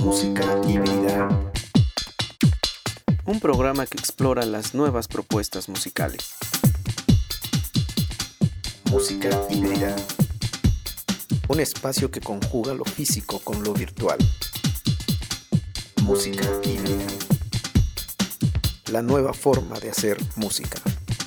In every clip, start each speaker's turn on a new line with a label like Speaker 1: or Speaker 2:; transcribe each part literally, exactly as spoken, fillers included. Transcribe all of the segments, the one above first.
Speaker 1: Música híbrida.
Speaker 2: Un programa que explora las nuevas propuestas musicales.
Speaker 1: Música híbrida.
Speaker 3: Un espacio que conjuga lo físico con lo virtual.
Speaker 1: Música híbrida.
Speaker 3: La nueva forma de hacer música.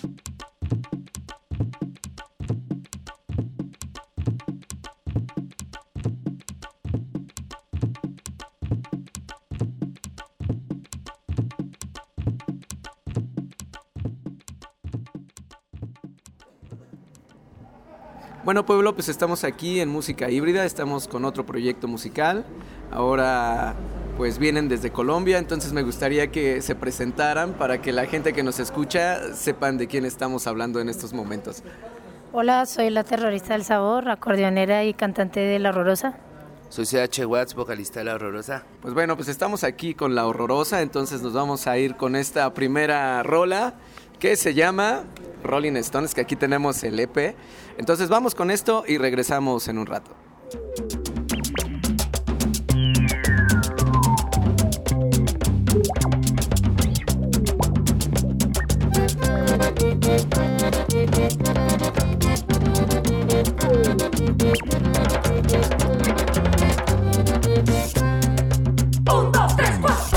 Speaker 2: Bueno, pueblo, pues estamos aquí en Música Híbrida, estamos con otro proyecto musical. Ahora pues vienen desde Colombia, entonces me gustaría que se presentaran para que la gente que nos escucha sepan de quién estamos hablando en estos momentos.
Speaker 4: Hola, soy la terrorista del sabor, acordeonera y cantante de La Horrorosa.
Speaker 5: Soy C H Watts, vocalista de La Horrorosa.
Speaker 2: Pues bueno, pues estamos aquí con La Horrorosa, entonces nos vamos a ir con esta primera rola que se llama Rolling Stones, que aquí tenemos el E P. Entonces vamos con esto y regresamos en un rato.
Speaker 6: Un, dos, tres, cuatro.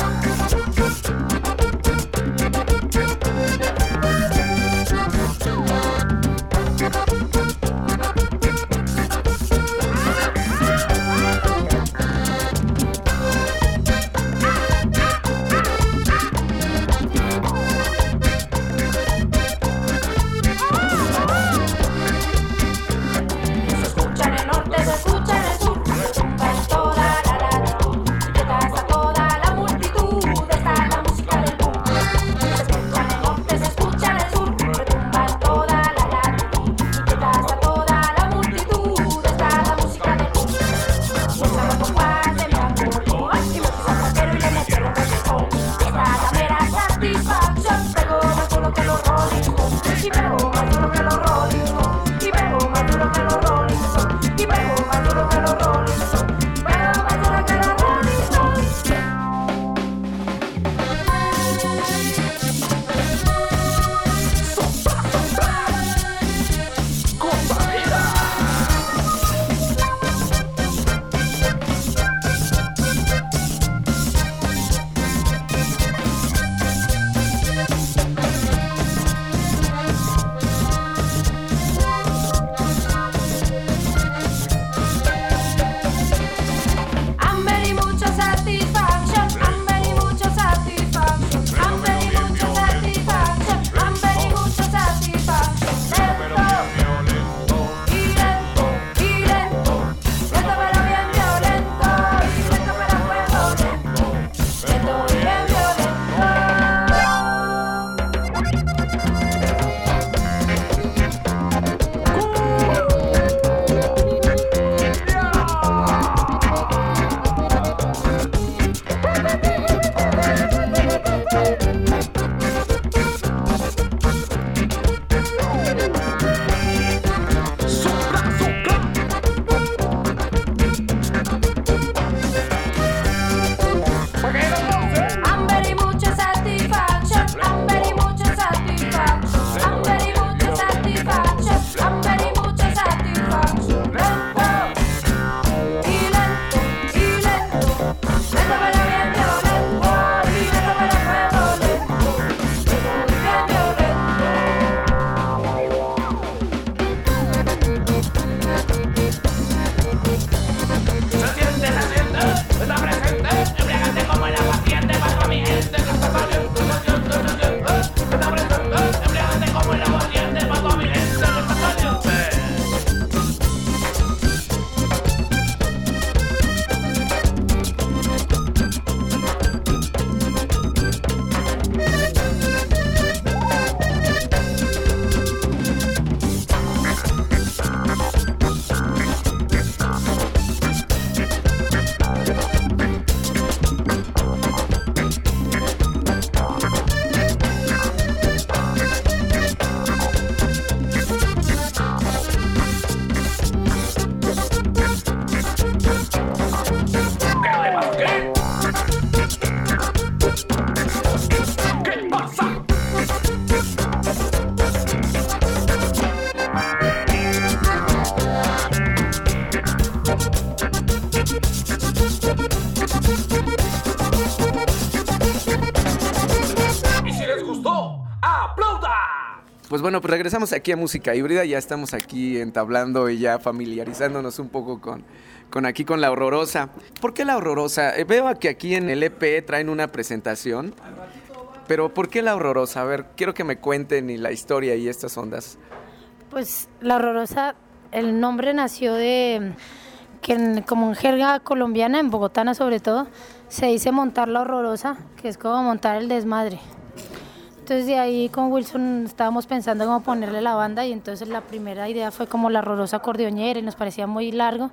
Speaker 2: Pues bueno, pues regresamos aquí a Música Híbrida, ya estamos aquí entablando y ya familiarizándonos un poco con, con aquí con La Horrorosa. ¿Por qué La Horrorosa? Eh, veo que aquí en el E P traen una presentación, pero ¿por qué La Horrorosa? A ver, quiero que me cuenten y la historia y estas ondas.
Speaker 4: Pues La Horrorosa, el nombre nació de que en, como en jerga colombiana, en bogotana sobre todo, se dice montar la horrorosa, que es como montar el desmadre. Entonces de ahí con Wilson estábamos pensando cómo ponerle la banda y entonces la primera idea fue como La Horrorosa Acordeonera y nos parecía muy largo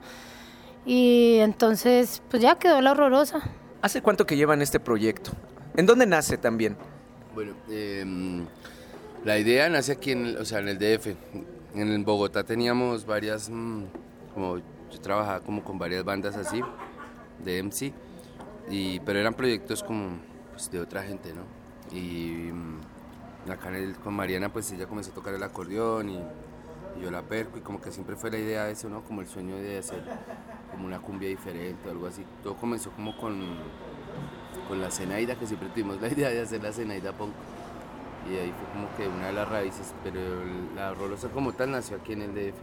Speaker 4: y entonces pues ya quedó La Horrorosa.
Speaker 2: ¿Hace cuánto que llevan este proyecto? ¿En dónde nace también?
Speaker 5: Bueno, eh, la idea nace aquí, en, o sea, en el D F. En Bogotá teníamos varias, mmm, como yo trabajaba como con varias bandas así, de M C, y, pero eran proyectos como pues, de otra gente, ¿no? Y mmm, acá en el, con Mariana pues ella comenzó a tocar el acordeón y, y yo la perco y como que siempre fue la idea de eso, ¿no? Como el sueño de hacer como una cumbia diferente o algo así. Todo comenzó como con, con la Zenaida, que siempre tuvimos la idea de hacer la Zenaida Punk. Y ahí fue como que una de las raíces, pero La Horrorosa como tal nació aquí en el D F.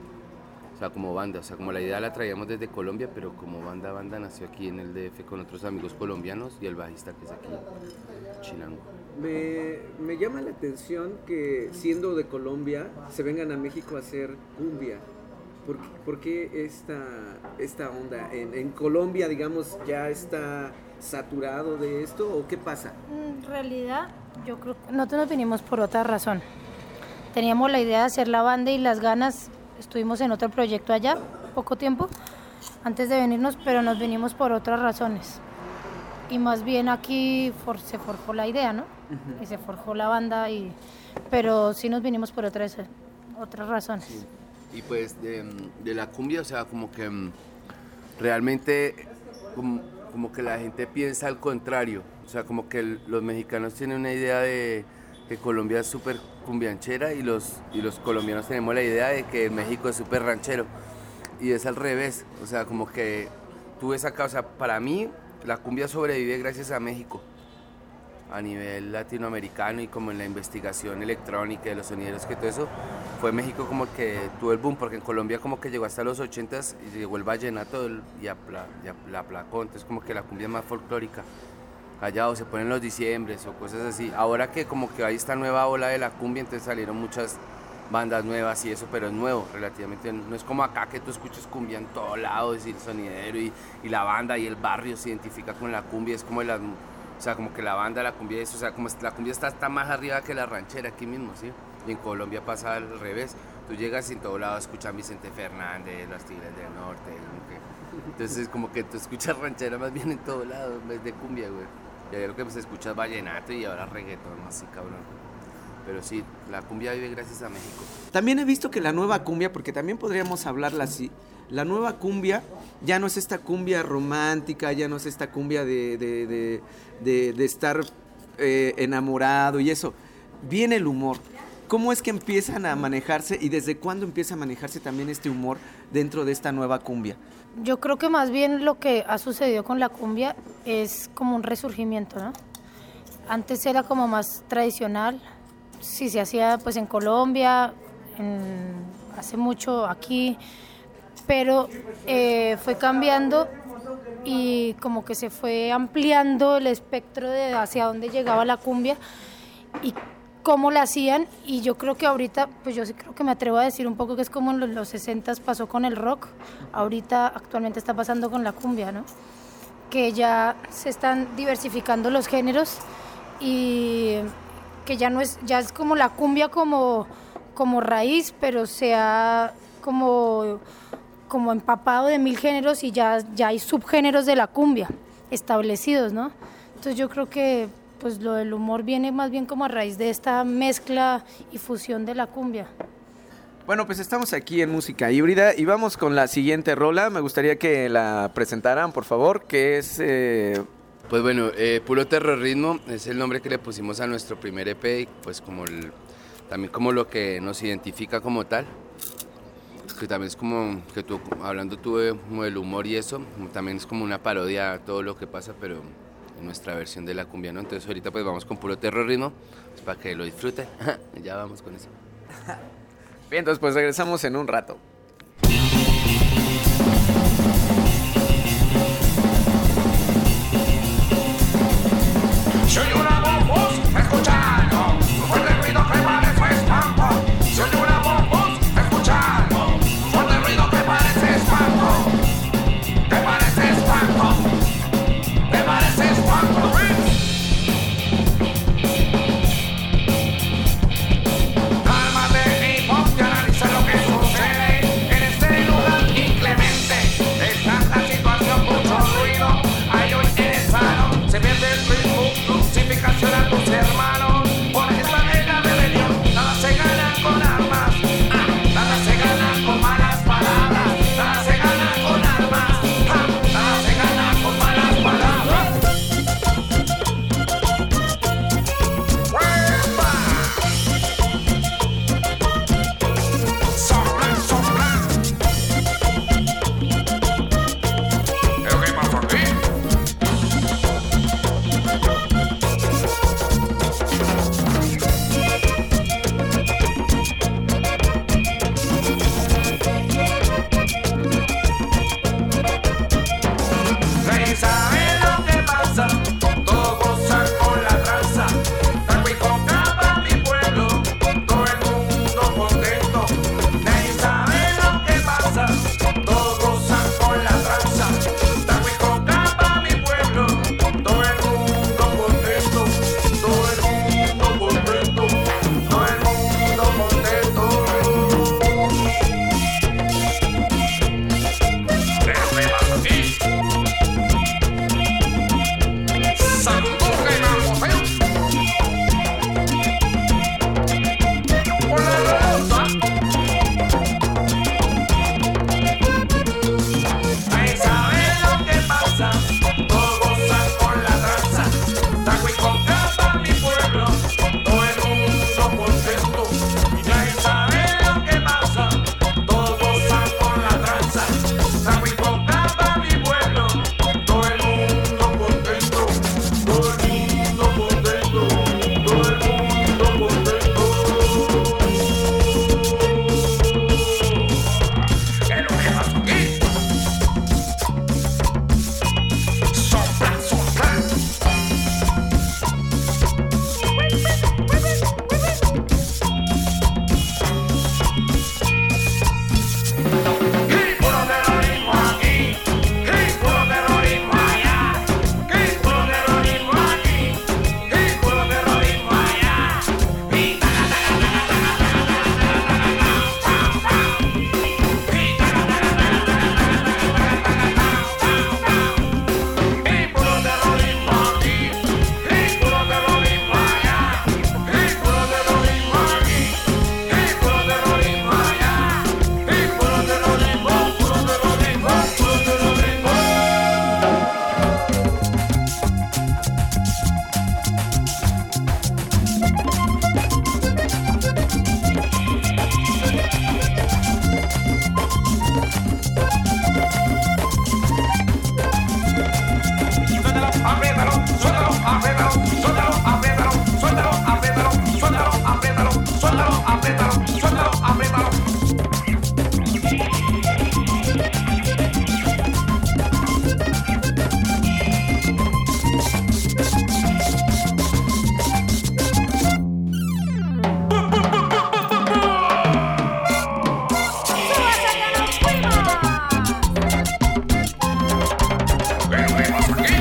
Speaker 5: O sea, como banda, o sea, como la idea la traíamos desde Colombia, pero como banda, banda nació aquí en el D F con otros amigos colombianos y el bajista que es aquí, Chinango.
Speaker 2: Me, me llama la atención que siendo de Colombia se vengan a México a hacer cumbia. ¿Por qué, por qué esta, esta onda? ¿En, ¿En Colombia, digamos, ya está saturado de esto o qué pasa?
Speaker 4: En realidad, yo creo que nosotros nos vinimos por otra razón. Teníamos la idea de hacer la banda y las ganas, estuvimos en otro proyecto allá, poco tiempo, antes de venirnos, pero nos vinimos por otras razones. Y más bien aquí for, se forjó la idea, ¿no? Uh-huh. Y se forjó la banda, y, pero sí nos vinimos por otras, otras razones.
Speaker 5: Sí. Y pues de, de la cumbia, o sea, como que realmente como, como que la gente piensa al contrario. O sea, como que el, los mexicanos tienen una idea de que Colombia es súper cumbianchera y los, y los colombianos tenemos la idea de que México es súper ranchero. Y es al revés. O sea, como que tú ves acá, o sea, para mí la cumbia sobrevive gracias a México. A nivel latinoamericano y como en la investigación electrónica de los sonideros, que todo eso, fue México como que tuvo el boom, porque en Colombia como que llegó hasta los ochentas y llegó el vallenato y apla, y la aplacó, entonces como que la cumbia es más folclórica. Allá o se ponen los diciembres o cosas así. Ahora que como que hay esta nueva ola de la cumbia, entonces salieron muchas bandas nuevas y eso, pero es nuevo relativamente, no es como acá que tú escuchas cumbia en todos lados y el sonidero y, y la banda y el barrio se identifica con la cumbia, es como las... O sea, como que la banda, la cumbia, eso, o sea, como la cumbia está, está más arriba que la ranchera aquí mismo, ¿sí? Y en Colombia pasa al revés. Tú llegas y en todo lado escuchas Vicente Fernández, los Tigres del Norte, como que... Entonces, como que tú escuchas ranchera más bien en todo lado, en vez de cumbia, güey. Y ahí lo que pues escuchas vallenato y ahora reggaetón, así cabrón. Pero sí, la cumbia vive gracias a México.
Speaker 2: También he visto que la nueva cumbia, porque también podríamos hablarla así, la nueva cumbia ya no es esta cumbia romántica, ya no es esta cumbia de, de, de, de, de estar eh, enamorado y eso. Viene el humor. ¿Cómo es que empiezan a manejarse y desde cuándo empieza a manejarse también este humor dentro de esta nueva cumbia?
Speaker 4: Yo creo que más bien lo que ha sucedido con la cumbia es como un resurgimiento, ¿no? Antes era como más tradicional, sí se hacía pues en Colombia, en, hace mucho aquí, pero eh, fue cambiando y como que se fue ampliando el espectro de hacia dónde llegaba la cumbia y cómo la hacían, y yo creo que ahorita, pues yo sí creo que me atrevo a decir un poco que es como en los, los sesentas pasó con el rock, ahorita actualmente está pasando con la cumbia, ¿no? Que ya se están diversificando los géneros y que ya no es, ya es como la cumbia como, como raíz, pero se ha como, como empapado de mil géneros y ya, ya hay subgéneros de la cumbia establecidos, ¿no? Entonces yo creo que pues lo del humor viene más bien como a raíz de esta mezcla y fusión de la cumbia.
Speaker 2: Bueno, pues estamos aquí en Música Híbrida y vamos con la siguiente rola. Me gustaría que la presentaran, por favor, que es... Eh...
Speaker 5: Pues bueno, eh, Puro Terrorismo es el nombre que le pusimos a nuestro primer E P y pues como el, también como lo que nos identifica como tal. Que también es como que tú, hablando tú de, como del humor y eso, también es como una parodia a todo lo que pasa, pero en nuestra versión de la cumbia, ¿no? Entonces ahorita pues vamos con puro terrorismo, pues, para que lo disfruten. Ya vamos con eso.
Speaker 2: Bien, entonces pues regresamos en un rato.
Speaker 6: Se oye una voz escuchando, fuerte ruido que parece espanto. Se oye una voz escuchando, fuerte ruido que parece espanto. Que parece espanto, que parece espanto. Cálmate y ponte a analizar lo que sucede en este lugar inclemente. Está la situación, mucho ruido, hay hoy en el salón, se pierde el ritmo. Crucificación a tus hermanos por esta negra rebelión. Nada se gana con armas, ah, nada se gana con malas palabras, nada se gana con armas, ah, nada se gana con malas palabras. ¡Huepa! Sopla, sopla. ¿Pero qué pasó aquí? Nadie sabe lo que pasa, todos gozan con la tranza. Tango y coca pa' mi pueblo, todo el mundo contento. Nadie sabe lo que pasa, todos gozan con la tranza. Tango y coca pa' mi pueblo, todo el mundo contento. Todo el mundo contento, todo el mundo contento. ¿Pero qué pasa aquí? Sambuca y mambo feo. Por la rosa. Nadie sabe lo que pasa, todos gozan con la tranza. Tango y coca pa' mi pueblo, todo el mundo contento. Y nadie sabe lo que pasa, todos gozan con la tranza. Tango y coca pa' mi pueblo, todo el mundo contento. Todo el mundo contento, todo el mundo contento. ¿Qué es lo que pasa aquí? Sopla, sopla. ¡Qué puro terrorismo aquí! ¡Qué puro terrorismo allá! ¡Qué puro terrorismo aquí! ¡Qué puro terrorismo allá! ¡Y taca, taca, taca, taca, taca, taca, taca, taca, taca, ¡y taca, taca, taca, taca, taca, taca, taca! ¡Qué puro terrorismo aquí! ¡Qué puro terrorismo allá! ¡Qué puro terrorismo aquí! ¡Qué puro terrorismo allá! ¡Qué puro terrorismo, puro terrorismo, puro terrorismo! Suéltalo, apriétalo, suéltalo, apriétalo, suéltalo, apriétalo, suéltalo, apriétalo, suéltalo, apriétalo, suéltalo, apriétalo, suéltalo, apriétalo. ¿Pero qué pasa aquí?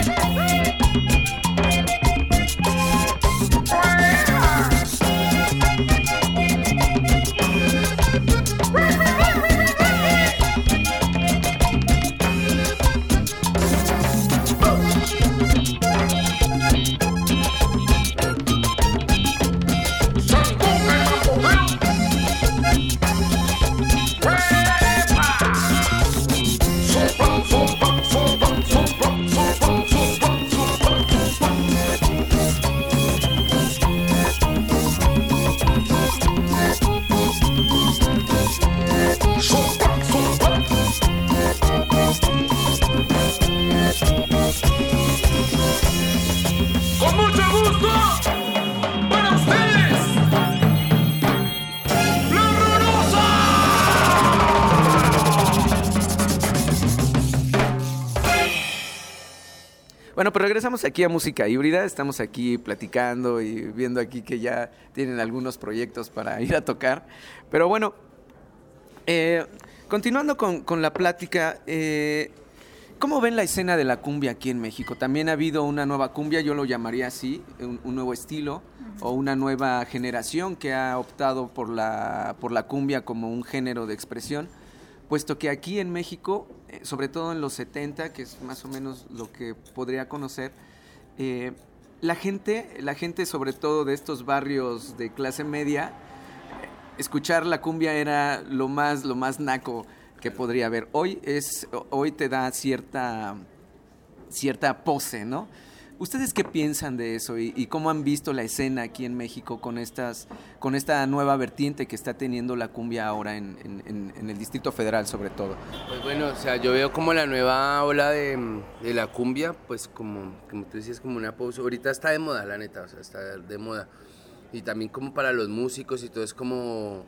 Speaker 2: Bueno, pues regresamos aquí a Música Híbrida. Estamos aquí platicando y viendo aquí que ya tienen algunos proyectos para ir a tocar. Pero bueno, eh, continuando con, con la plática, eh, ¿cómo ven la escena de la cumbia aquí en México? También ha habido una nueva cumbia, yo lo llamaría así, un, un nuevo estilo, uh-huh. o una nueva generación que ha optado por la, por la cumbia como un género de expresión, puesto que aquí en México, eh, sobre todo en los setenta, que es más o menos lo que podría conocer, eh, la gente, la gente sobre todo de estos barrios de clase media, escuchar la cumbia era lo más, lo más naco que podría haber. Hoy es, hoy te da cierta, cierta pose, ¿no? ¿Ustedes qué piensan de eso y, y cómo han visto la escena aquí en México con estas, con esta nueva vertiente que está teniendo la cumbia ahora en, en, en el Distrito Federal sobre todo?
Speaker 5: Pues bueno, o sea, yo veo como la nueva ola de, de la cumbia, pues como, como tú decías, como una pose. Ahorita está de moda, la neta, o sea, está de moda. Y también como para los músicos y todo, es como,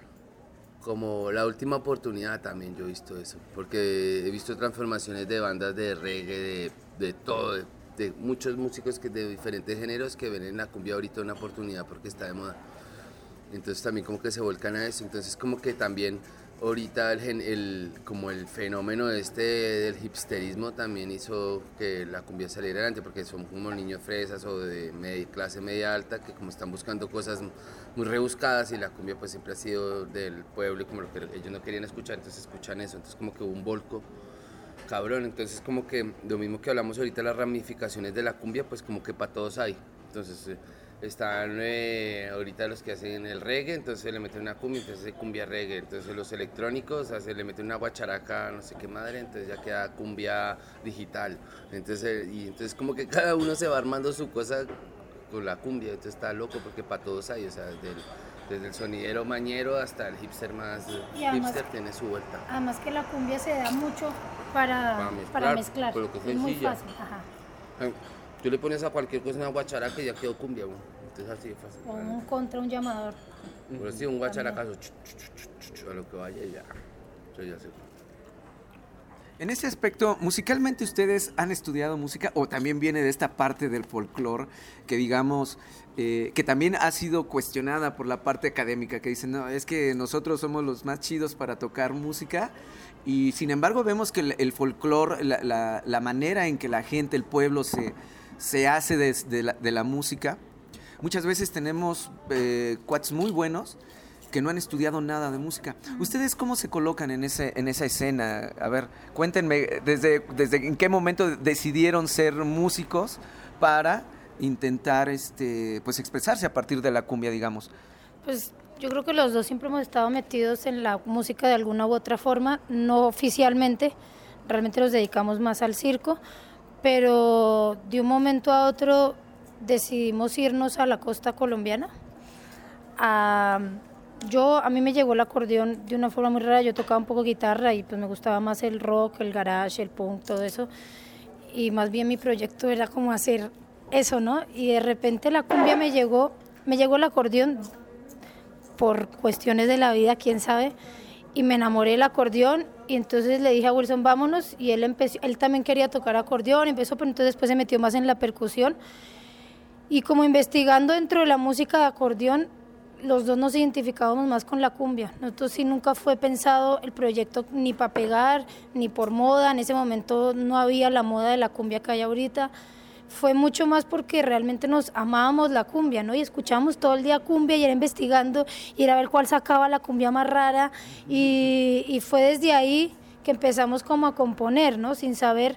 Speaker 5: como la última oportunidad también, yo he visto eso. Porque he visto transformaciones de bandas de reggae, de, de todo, de, de muchos músicos que de diferentes géneros que ven en la cumbia ahorita una oportunidad porque está de moda. Entonces también como que se volcan a eso. Entonces como que también ahorita el, el, como el fenómeno este del hipsterismo también hizo que la cumbia saliera adelante, porque son como niños fresas o de media, clase media alta que como están buscando cosas muy rebuscadas, y la cumbia pues siempre ha sido del pueblo y como lo que ellos no querían escuchar, entonces escuchan eso. Entonces como que hubo un volco cabrón. Entonces como que lo mismo que hablamos ahorita, las ramificaciones de la cumbia, pues como que para todos hay. Entonces eh, están eh, ahorita los que hacen el reggae, entonces le meten una cumbia, entonces hace cumbia reggae. Entonces los electrónicos, o sea, le meten una guacharaca, no sé qué madre, entonces ya queda cumbia digital. Entonces, eh, y entonces como que cada uno se va armando su cosa con la cumbia. Entonces está loco porque para todos hay, o sea, desde el, desde el sonidero mañero hasta el hipster más
Speaker 4: y además,
Speaker 5: hipster tiene su vuelta.
Speaker 4: Además que la cumbia se da mucho para, para mezclar, para mezclar.
Speaker 5: Por lo que es
Speaker 4: es muy
Speaker 5: sencilla.
Speaker 4: fácil. Ajá.
Speaker 5: Tú le pones a cualquier cosa una guacharaca y ya quedó cumbia, güey. Entonces así de fácil.
Speaker 4: O un contra, un llamador.
Speaker 5: Pero sí, un guacharacazo, a lo que vaya y ya. Eso ya se fue.
Speaker 2: En ese aspecto, musicalmente, ¿ustedes han estudiado música o también viene de esta parte del folclore que digamos, eh, que también ha sido cuestionada por la parte académica, que dicen, no, es que nosotros somos los más chidos para tocar música, y sin embargo vemos que el, el folclore, la, la, la manera en que la gente, el pueblo se, se hace de, de, la, de la música, muchas veces tenemos eh, cuates muy buenos que no han estudiado nada de música. ¿Ustedes cómo se colocan en ese en esa escena? A ver, cuéntenme, ¿desde, desde en qué momento decidieron ser músicos para intentar este pues expresarse a partir de la cumbia, digamos?
Speaker 4: Pues yo creo que los dos siempre hemos estado metidos en la música de alguna u otra forma, no oficialmente, realmente nos dedicamos más al circo, pero de un momento a otro decidimos irnos a la costa colombiana. A, yo, a mí me llegó el acordeón de una forma muy rara, yo tocaba un poco guitarra y pues me gustaba más el rock, el garage, el punk, todo eso, y más bien mi proyecto era como hacer eso, ¿no? Y de repente la cumbia me llegó, me llegó el acordeón por cuestiones de la vida, quién sabe, y me enamoré del acordeón, y entonces le dije a Wilson, vámonos, y él empezó, él también quería tocar acordeón, empezó, pero entonces después se metió más en la percusión, y como investigando dentro de la música de acordeón, los dos nos identificábamos más con la cumbia. Nosotros sí nunca fue pensado el proyecto ni para pegar, ni por moda, en ese momento no había la moda de la cumbia que hay ahorita, fue mucho más porque realmente nos amábamos la cumbia, ¿no? Y escuchábamos todo el día cumbia y era investigando, y era ver cuál sacaba la cumbia más rara, y, y fue desde ahí que empezamos como a componer, ¿no? Sin saber,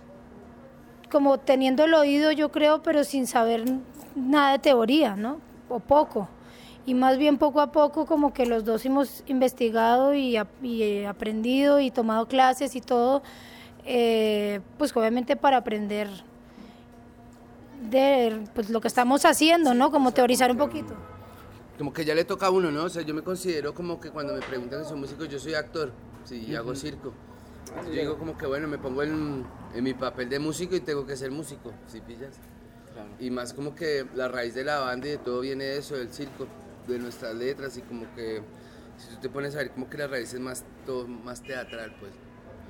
Speaker 4: como teniendo el oído yo creo, pero sin saber nada de teoría, ¿no? O poco. Y más bien poco a poco como que los dos hemos investigado y, y aprendido y tomado clases y todo, eh, pues obviamente para aprender de pues, lo que estamos haciendo, ¿no? Como teorizar un poquito.
Speaker 5: Como que ya le toca a uno, ¿no? O sea, yo me considero como que cuando me preguntan si soy músico, yo soy actor, sí, y uh-huh. hago circo. Yo digo como que bueno, me pongo en, en mi papel de músico y tengo que ser músico, ¿sí pillas? Claro. Y más como que la raíz de la banda y de todo viene de eso, del circo, de nuestras letras, y como que si tú te pones a ver como que la raíz es más, todo, más teatral, pues.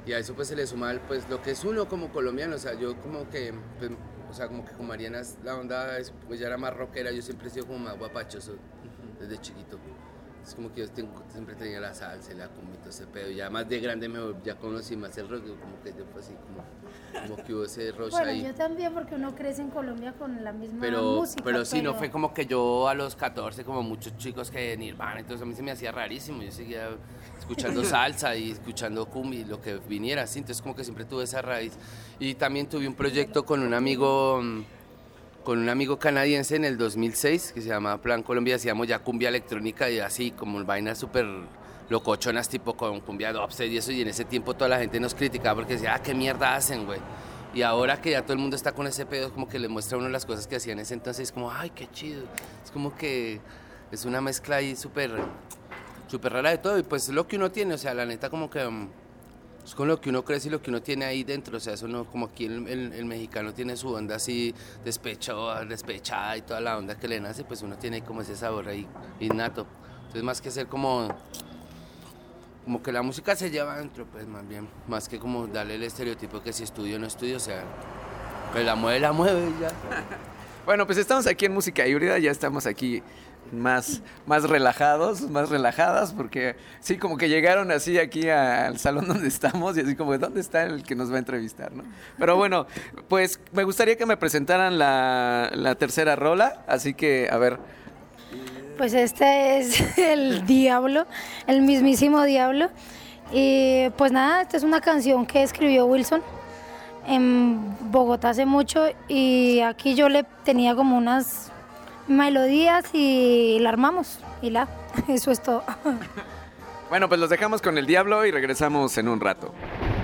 Speaker 5: Y a eso pues se le suma pues lo que es uno como colombiano, o sea, yo como que, pues, o sea, como que con Mariana la onda es, pues ya era más rockera, yo siempre he sido como más guapachoso desde chiquito. Es como que yo tengo, siempre tenía la salsa y la cumbia y todo ese pedo. Ya más de grande me ya conocí más el rock, como que yo pues así como, como que hubo ese roche
Speaker 4: Bueno,
Speaker 5: ahí.
Speaker 4: yo también, porque uno crece en Colombia con la misma
Speaker 5: Pero,
Speaker 4: música.
Speaker 5: pero sí, no fue como que yo a los catorce, como muchos chicos que Nirvana, entonces a mí se me hacía rarísimo. Yo seguía escuchando salsa y escuchando cumbia y lo que viniera así, entonces como que siempre tuve esa raíz. Y también tuve un proyecto con un amigo, con un amigo canadiense en el dos mil seis que se llama Plan Colombia, hacíamos ya cumbia electrónica y así, como vainas súper locochonas, tipo con cumbia dubstep y eso, y en ese tiempo toda la gente nos criticaba porque decía, ah, qué mierda hacen, güey. Y ahora que ya todo el mundo está con ese pedo, como que le muestra a uno las cosas que hacían en ese entonces, es como, ay, qué chido. Es como que es una mezcla ahí súper, súper rara de todo, y pues lo que uno tiene, o sea, la neta como que um, es con lo que uno crece y lo que uno tiene ahí dentro, o sea, eso no, como aquí el, el, el mexicano tiene su onda así despecho, despechada y toda la onda que le nace, pues uno tiene como ese sabor ahí innato. Entonces más que ser como... como que la música se lleva adentro, pues más bien, más que como darle el estereotipo que si estudio o no estudio, o sea, que la mueve, la mueve y ya.
Speaker 2: Bueno, pues estamos aquí en Música Híbrida, ya estamos aquí más, más relajados, más relajadas, porque sí, como que llegaron así aquí a- al salón donde estamos y así como, ¿dónde está el que nos va a entrevistar, no? Pero bueno, pues me gustaría que me presentaran la, la tercera rola, así que, a ver,
Speaker 4: Pues este es el Diablo, el mismísimo Diablo. Y pues nada, esta es una canción que escribió Wilson en Bogotá hace mucho, y aquí yo le tenía como unas melodías y la armamos y la, eso es todo.
Speaker 2: bueno, pues los dejamos con el Diablo y regresamos en un rato.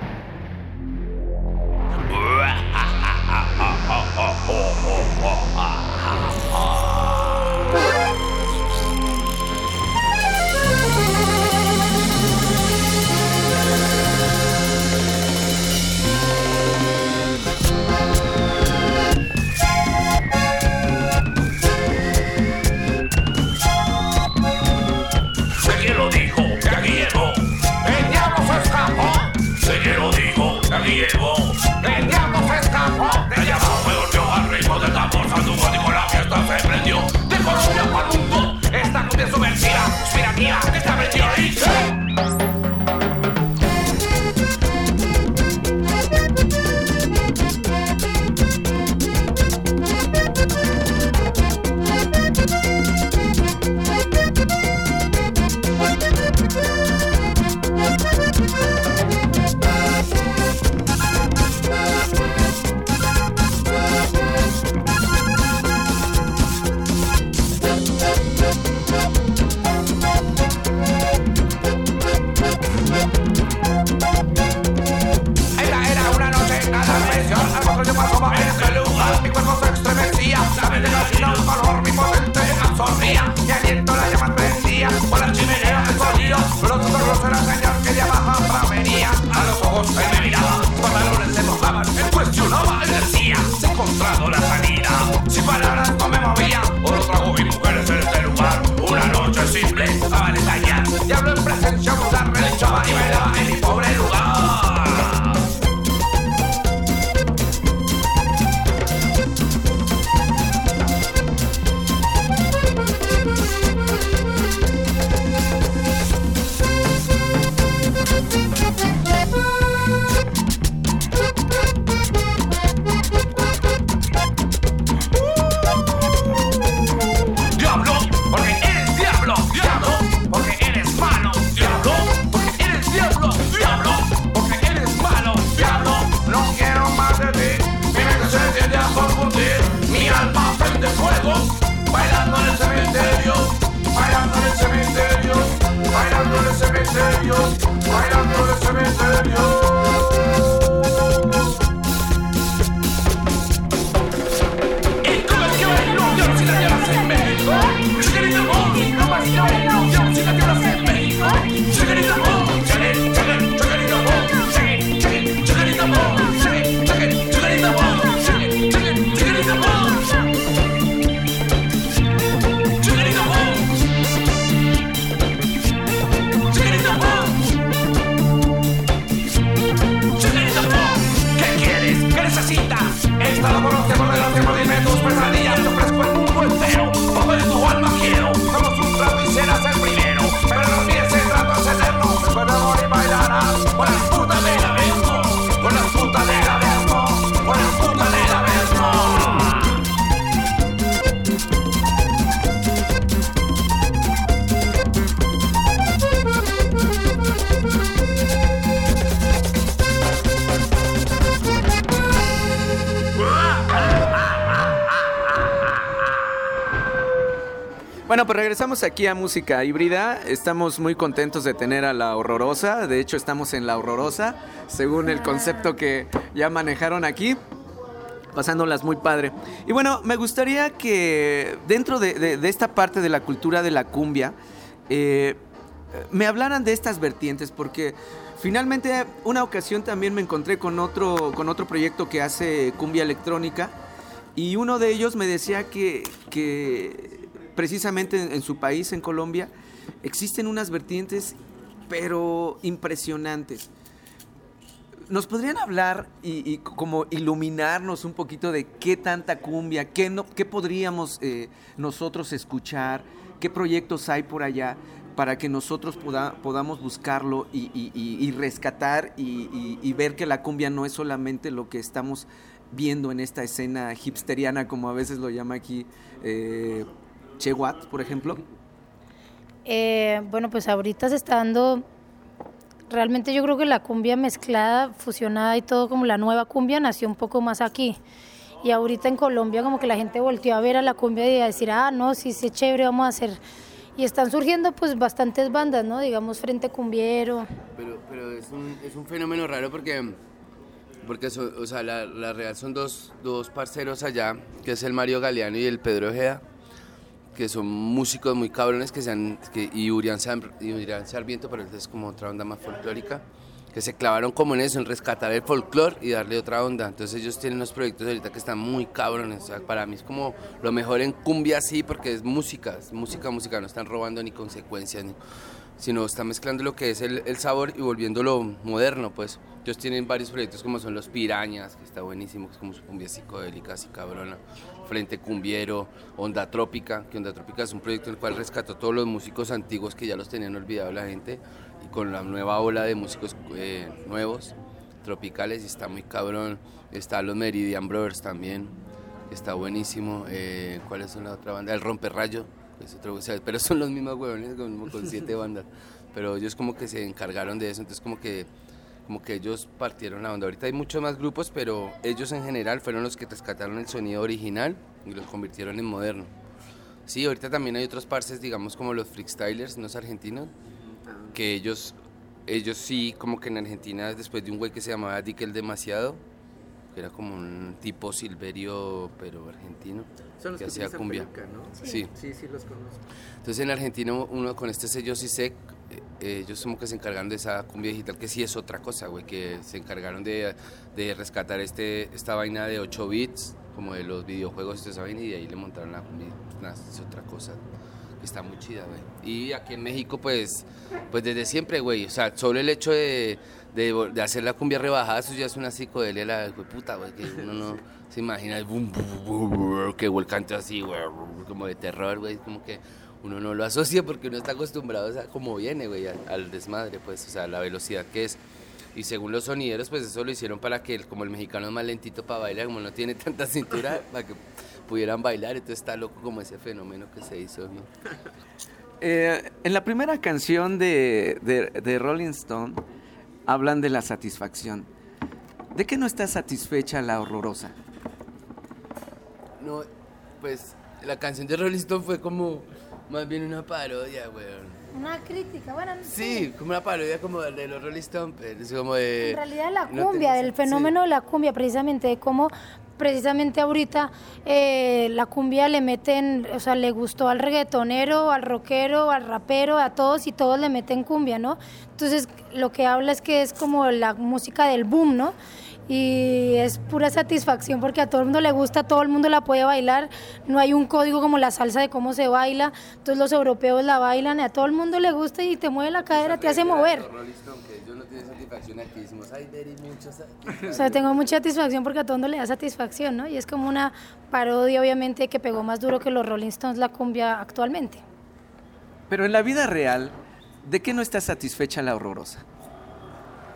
Speaker 6: Sé que lo dijo, que aquí llegó. El diablo se escapó. Sé que lo dijo, que aquí llegó. El diablo se escapó. De allá abajo me golpeó al ritmo del tambor sandungo. La fiesta se prendió. De Colombia para el mundo. Esta cumbia subversiva, conspirativa, que está metida ahí. Era, era una noche nada especial. Al cuatro yo pasaba en ese lugar. Mi cuerpo se estremecía. La mente gallina, un calor mi potente absorbía. Mi aliento la llama prendía. Por la chimenea el sonido. Los ojos era el señor que ya baja venía. A los ojos él me miraba. Sus pantalones se mojaban. Él cuestionaba, él decía: se ha encontrado la salida. Sin palabras no me movía. Oro, trago y mujeres en este lugar. Una noche simple, acaban de estallar. Diablo en presencia, mudar, relinchaba y bailaba en mi pobre lugar. Diablo, porque eres diablo, diablo, porque eres malo, diablo, porque eres diablo, diablo, porque eres malo, diablo. No quiero más de ti, mi mente se tiende a confundir, mi alma prende fuego, bailando en el cementerio, bailando en el cementerio, bailando en el cementerio, bailando en el cementerio. Y tú ves que bailo, yo no sé la llevas en México. Chiquitito boom, no más que bailo, yo no sé la llevas en México. Chiquitito boom, chiquit, chiquit, chiquitito boom, chiquit, chiquit, chiquitito boom, chiquit, chiquit, chiquitito boom, chiquit, chiquit, chiquitito boom. Chiquitito boom. Chiquitito boom. por las putas del abismo, por las putas del abismo, por las putas del abismo.
Speaker 2: Bueno, pues regresamos aquí a Música Híbrida. Estamos muy contentos de tener a La Horrorosa. De hecho, estamos en La Horrorosa, según el concepto que ya manejaron aquí. Pasándolas muy padre. Y bueno, me gustaría que dentro de, de, de esta parte de la cultura de la cumbia, eh, me hablaran de estas vertientes, porque finalmente una ocasión también me encontré con otro, con otro proyecto que hace cumbia electrónica, y uno de ellos me decía que... que precisamente en, en su país, en Colombia, existen unas vertientes, pero impresionantes. ¿Nos podrían hablar y, y como iluminarnos un poquito de qué tanta cumbia, qué, no, qué podríamos eh, nosotros escuchar, qué proyectos hay por allá para que nosotros poda, podamos buscarlo y, y, y, y rescatar y, y, y ver que la cumbia no es solamente lo que estamos viendo en esta escena hipsteriana, como a veces lo llama aquí eh, Che Watt, por ejemplo?
Speaker 4: Eh, bueno, pues ahorita se está dando, realmente yo creo que la cumbia mezclada, fusionada y todo, como la nueva cumbia nació un poco más aquí. Y ahorita en Colombia como que la gente volteó a ver a la cumbia y a decir, ah, no, sí, sí, chévere, vamos a hacer. Y están surgiendo pues bastantes bandas, ¿no? Digamos Frente Cumbiero.
Speaker 5: Pero, pero es, un, es un fenómeno raro porque, porque so, o sea, la, la real son dos, dos parceros allá, que es el Mario Galeano y el Pedro Ojeda, que son músicos muy cabrones, que se han, que, y Urián Sarmiento, pero es como otra onda más folclórica, que se clavaron como en eso, en rescatar el folclore y darle otra onda. Entonces ellos tienen unos proyectos ahorita que están muy cabrones. O sea, para mí es como lo mejor en cumbia, sí, porque es música, es música, música, no están robando ni consecuencias, ni, sino están mezclando lo que es el, el sabor y volviéndolo moderno, pues. Ellos tienen varios proyectos como son Los Pirañas, que está buenísimo, que es como su cumbia psicodélica, así cabrona. Frente Cumbiero, Onda Trópica, que Onda Trópica es un proyecto en el cual rescató todos los músicos antiguos que ya los tenían olvidados la gente, y con la nueva ola de músicos eh, nuevos, tropicales, y está muy cabrón. Está los Meridian Brothers también, que está buenísimo. Eh, ¿Cuál es la otra banda? El Romperrayo, que es otro, o sea, pero son los mismos huevones con, con siete bandas, pero ellos como que se encargaron de eso, entonces como que como que ellos partieron la onda. Ahorita hay muchos más grupos, pero ellos en general fueron los que rescataron el sonido original y los convirtieron en moderno. Sí, ahorita también hay otros parces, digamos como los freestylers, unos argentinos, que ellos, ellos sí, como que en Argentina, después de un güey que se llamaba Dick el Demasiado, que era como un tipo Silverio, pero argentino,
Speaker 2: Son los
Speaker 5: que,
Speaker 2: que
Speaker 5: hacía cumbia.
Speaker 2: Peluca, ¿no?
Speaker 5: Sí.
Speaker 2: sí, sí los conozco.
Speaker 5: Entonces en Argentina uno con este sello CISEC, eh, ellos como que se encargaron de esa cumbia digital, que sí es otra cosa, güey, que se encargaron de, de rescatar este, esta vaina de ocho bits, como de los videojuegos y toda esa vaina, y de ahí le montaron la cumbia, nah, es otra cosa, que está muy chida, güey. Y aquí en México, pues, pues desde siempre, güey, o sea, solo el hecho de, de, de hacer la cumbia rebajada, eso ya es una psicodelia, la güey, puta, güey, que uno no se imagina el boom, boom, boom, boom, que el canto así, güey, como de terror, güey, como que uno no lo asocia porque uno está acostumbrado a cómo viene, güey, al, al desmadre, pues, o sea, la velocidad que es. Y según los sonideros, pues eso lo hicieron para que, como el mexicano es más lentito para bailar, como no tiene tanta cintura, para que pudieran bailar. Entonces está loco como ese fenómeno que se hizo, ¿no?
Speaker 2: Eh, en la primera canción de, de, de Rolling Stone hablan de la satisfacción. ¿De qué no está satisfecha La Horrorosa?
Speaker 5: No, pues la canción de Rolling Stone fue como más bien una parodia, güey.
Speaker 4: Una crítica, bueno, no sé.
Speaker 5: Sí, como una parodia como de los Rolling Stones, pero es como de...
Speaker 4: En realidad la
Speaker 5: no
Speaker 4: cumbia,
Speaker 5: te-
Speaker 4: del fenómeno
Speaker 5: sí.
Speaker 4: de la cumbia, precisamente, de cómo precisamente ahorita eh, la cumbia le meten, o sea, le gustó al reggaetonero, al rockero, al rapero, a todos, y todos le meten cumbia, ¿no? Entonces, lo que habla es que es como la música del boom, ¿no? Y es pura satisfacción porque a todo el mundo le gusta, todo el mundo la puede bailar, no hay un código como la salsa de cómo se baila, entonces los europeos la bailan, a todo el mundo le gusta y te mueve la cadera, te hace mover.
Speaker 5: Los Rolling Stones, que ellos no tienen satisfacción aquí, decimos, ay, very mucho satisfacción.
Speaker 4: O sea, tengo mucha satisfacción porque a todo el mundo le da satisfacción, ¿no? Y es como una parodia, obviamente, que pegó más duro que los Rolling Stones la cumbia actualmente.
Speaker 2: Pero en la vida real, ¿de qué no está satisfecha La Horrorosa?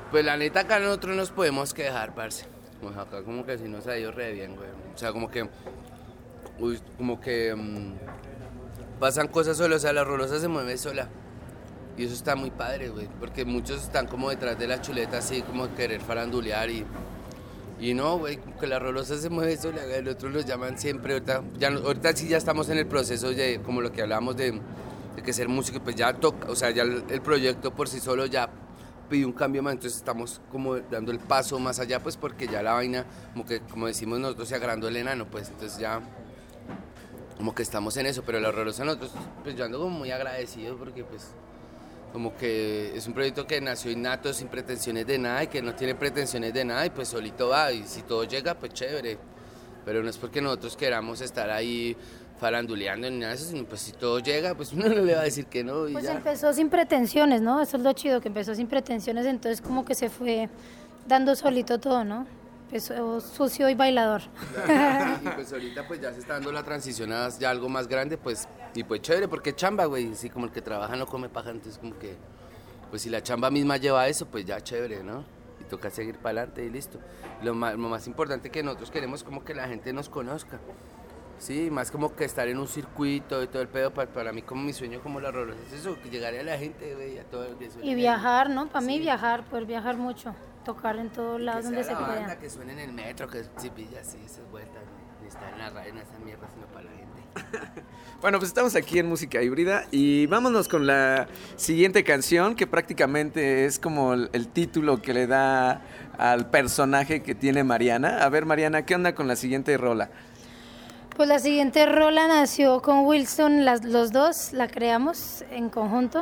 Speaker 5: Pues la neta acá nosotros nos podemos quejar, parce. Pues acá como que sí nos ha ido re bien, güey. O sea, como que... Uy, como que... um, pasan cosas solas, o sea, la Rolosa se mueve sola. Y eso está muy padre, güey. Porque muchos están como detrás de la chuleta, así como querer farandulear y... Y no, güey, como que la Rolosa se mueve sola, güey. Nosotros los llaman siempre, ahorita, ya, ahorita sí ya estamos en el proceso de, como lo que hablábamos de, de que ser músico, pues ya toca, o sea, ya el, el proyecto por sí solo ya pidió un cambio más, entonces estamos como dando el paso más allá, pues porque ya la vaina, como que, como decimos nosotros, se agrandó el enano, pues entonces ya, como que estamos en eso, pero la Rolosa nosotros, pues yo ando como muy agradecido porque pues, como que es un proyecto que nació innato, sin pretensiones de nada y que no tiene pretensiones de nada y pues solito va y si todo llega, pues chévere, pero no es porque nosotros queramos estar ahí faranduleando ni nada de eso, sino pues si todo llega, pues uno no le va a decir que no y
Speaker 4: Pues
Speaker 5: ya.
Speaker 4: empezó sin pretensiones, ¿no? Eso es lo chido, que empezó sin pretensiones, entonces como que se fue dando solito todo, ¿no? Empezó sucio y bailador.
Speaker 5: Y pues ahorita pues ya se está dando la transición a ya algo más grande, pues, y pues chévere, porque chamba, güey, así como el que trabaja no come paja, entonces como que, pues si la chamba misma lleva eso, pues ya chévere, ¿no? Y toca seguir para adelante y listo. Lo más, lo más importante que nosotros queremos como que la gente nos conozca, sí, más como que estar en un circuito y todo el pedo, para, para mí como mi sueño como la Rolosa es eso, que llegaré a la gente, güey, a todo el que suene.
Speaker 4: Y viajar, ¿no? Para mí viajar, poder viajar mucho, tocar en todos lados
Speaker 5: Que
Speaker 4: donde
Speaker 5: sea
Speaker 4: se
Speaker 5: la banda,
Speaker 4: pueda.
Speaker 5: que suene en el metro, que si pilla así, esas vueltas, ni estar en la radio, en esa mierda, sino para la gente.
Speaker 2: Bueno, pues estamos aquí en Música Híbrida y vámonos con la siguiente canción que prácticamente es como el, el título que le da al personaje que tiene Mariana. A ver, Mariana, ¿qué onda con la siguiente rola?
Speaker 4: Pues la siguiente rola nació con Wilson, las, los dos la creamos en conjunto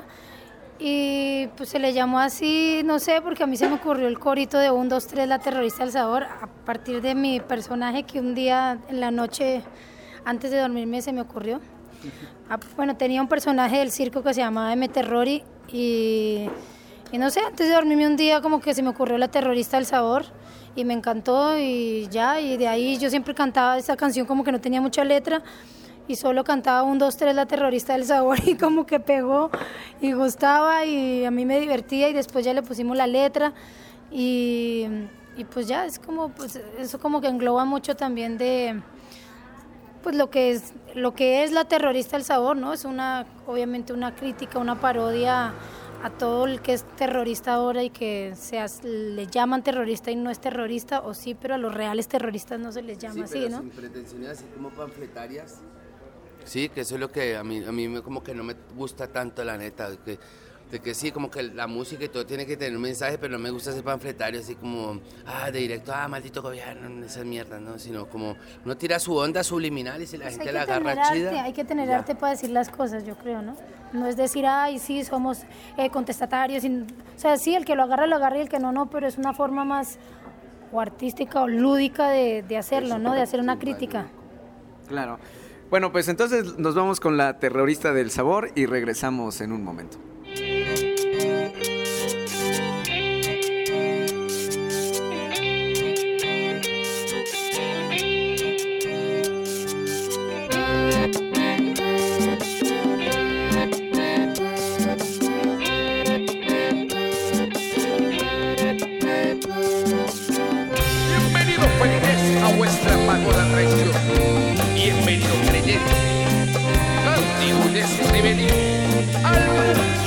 Speaker 4: y pues se le llamó así, no sé, porque a mí se me ocurrió el corito de un, dos, tres, la terrorista del sabor, a partir de mi personaje que un día en la noche, antes de dormirme, se me ocurrió. Ah, bueno, tenía un personaje del circo que se llamaba M. Terrori y, y no sé, antes de dormirme un día como que se me ocurrió la terrorista del sabor y me encantó y ya, y de ahí yo siempre cantaba esa canción como que no tenía mucha letra y solo cantaba un, dos, tres, la terrorista del sabor y como que pegó y gustaba y a mí me divertía y después ya le pusimos la letra y, y pues ya, es como, pues eso como que engloba mucho también de... Pues lo que es lo que es la terrorista del sabor, ¿no? Es una obviamente una crítica, una parodia a todo el que es terrorista ahora y que se as- le llaman terrorista y no es terrorista, o sí, pero a los reales terroristas no se les llama
Speaker 5: Sí,
Speaker 4: así,
Speaker 5: pero
Speaker 4: ¿no?
Speaker 5: sin pretensiones así como panfletarias. Sí, que eso es lo que a mí, a mí me, como que no me gusta tanto, la neta, de que, de que sí, como que la música y todo tiene que tener un mensaje, pero no me gusta ese panfletario así como, ah, de directo, ah, maldito gobierno, esas mierdas, ¿no? Sino como, uno tira su onda subliminal y si la
Speaker 4: Pues
Speaker 5: gente
Speaker 4: hay
Speaker 5: la
Speaker 4: que
Speaker 5: agarra
Speaker 4: tener arte,
Speaker 5: chida.
Speaker 4: hay que tener
Speaker 5: ya.
Speaker 4: arte para decir las cosas, yo creo, ¿no? No es decir, ay, sí, somos eh, contestatarios, sin- o sea, sí, el que lo agarra, lo agarra y el que no, no, pero es una forma más o artística o lúdica de, de hacerlo, ¿no? De hacer una crítica.
Speaker 2: Claro. Bueno, pues entonces nos vamos con la terrorista del sabor y regresamos en un momento.
Speaker 6: Bienvenidos felices a vuestra pagoda traición. Bienvenidos creyentes. Contigo les he venido al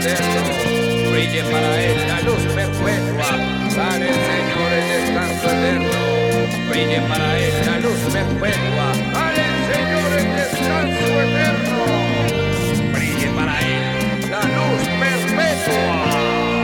Speaker 6: eterno. Brille para él la luz perpetua. Dale el Señor el descanso eterno. Brille para él la luz perpetua. Dale el Señor el descanso eterno. Brille para él la luz perpetua.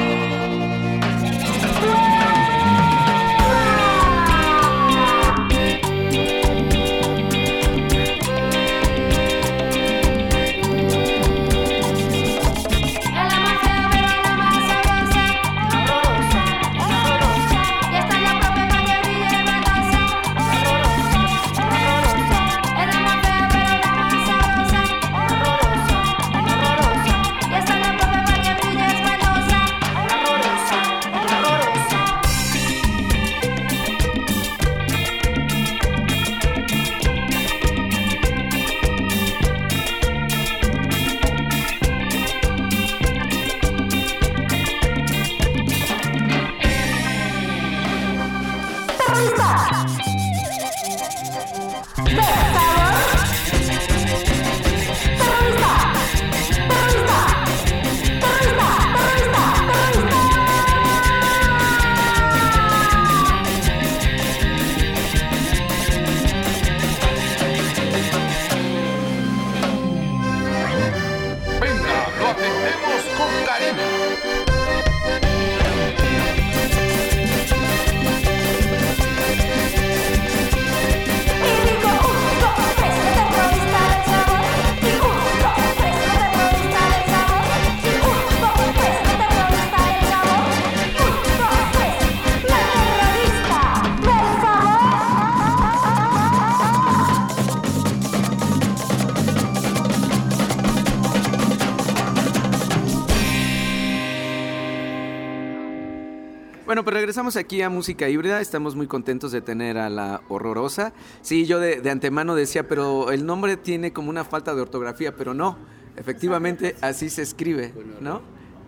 Speaker 2: Bueno, pues regresamos aquí a Música Híbrida. Estamos muy contentos de tener a La Horrorosa. Sí, yo de, de antemano decía, pero el nombre tiene como una falta de ortografía, pero no. Efectivamente, así se escribe, ¿no?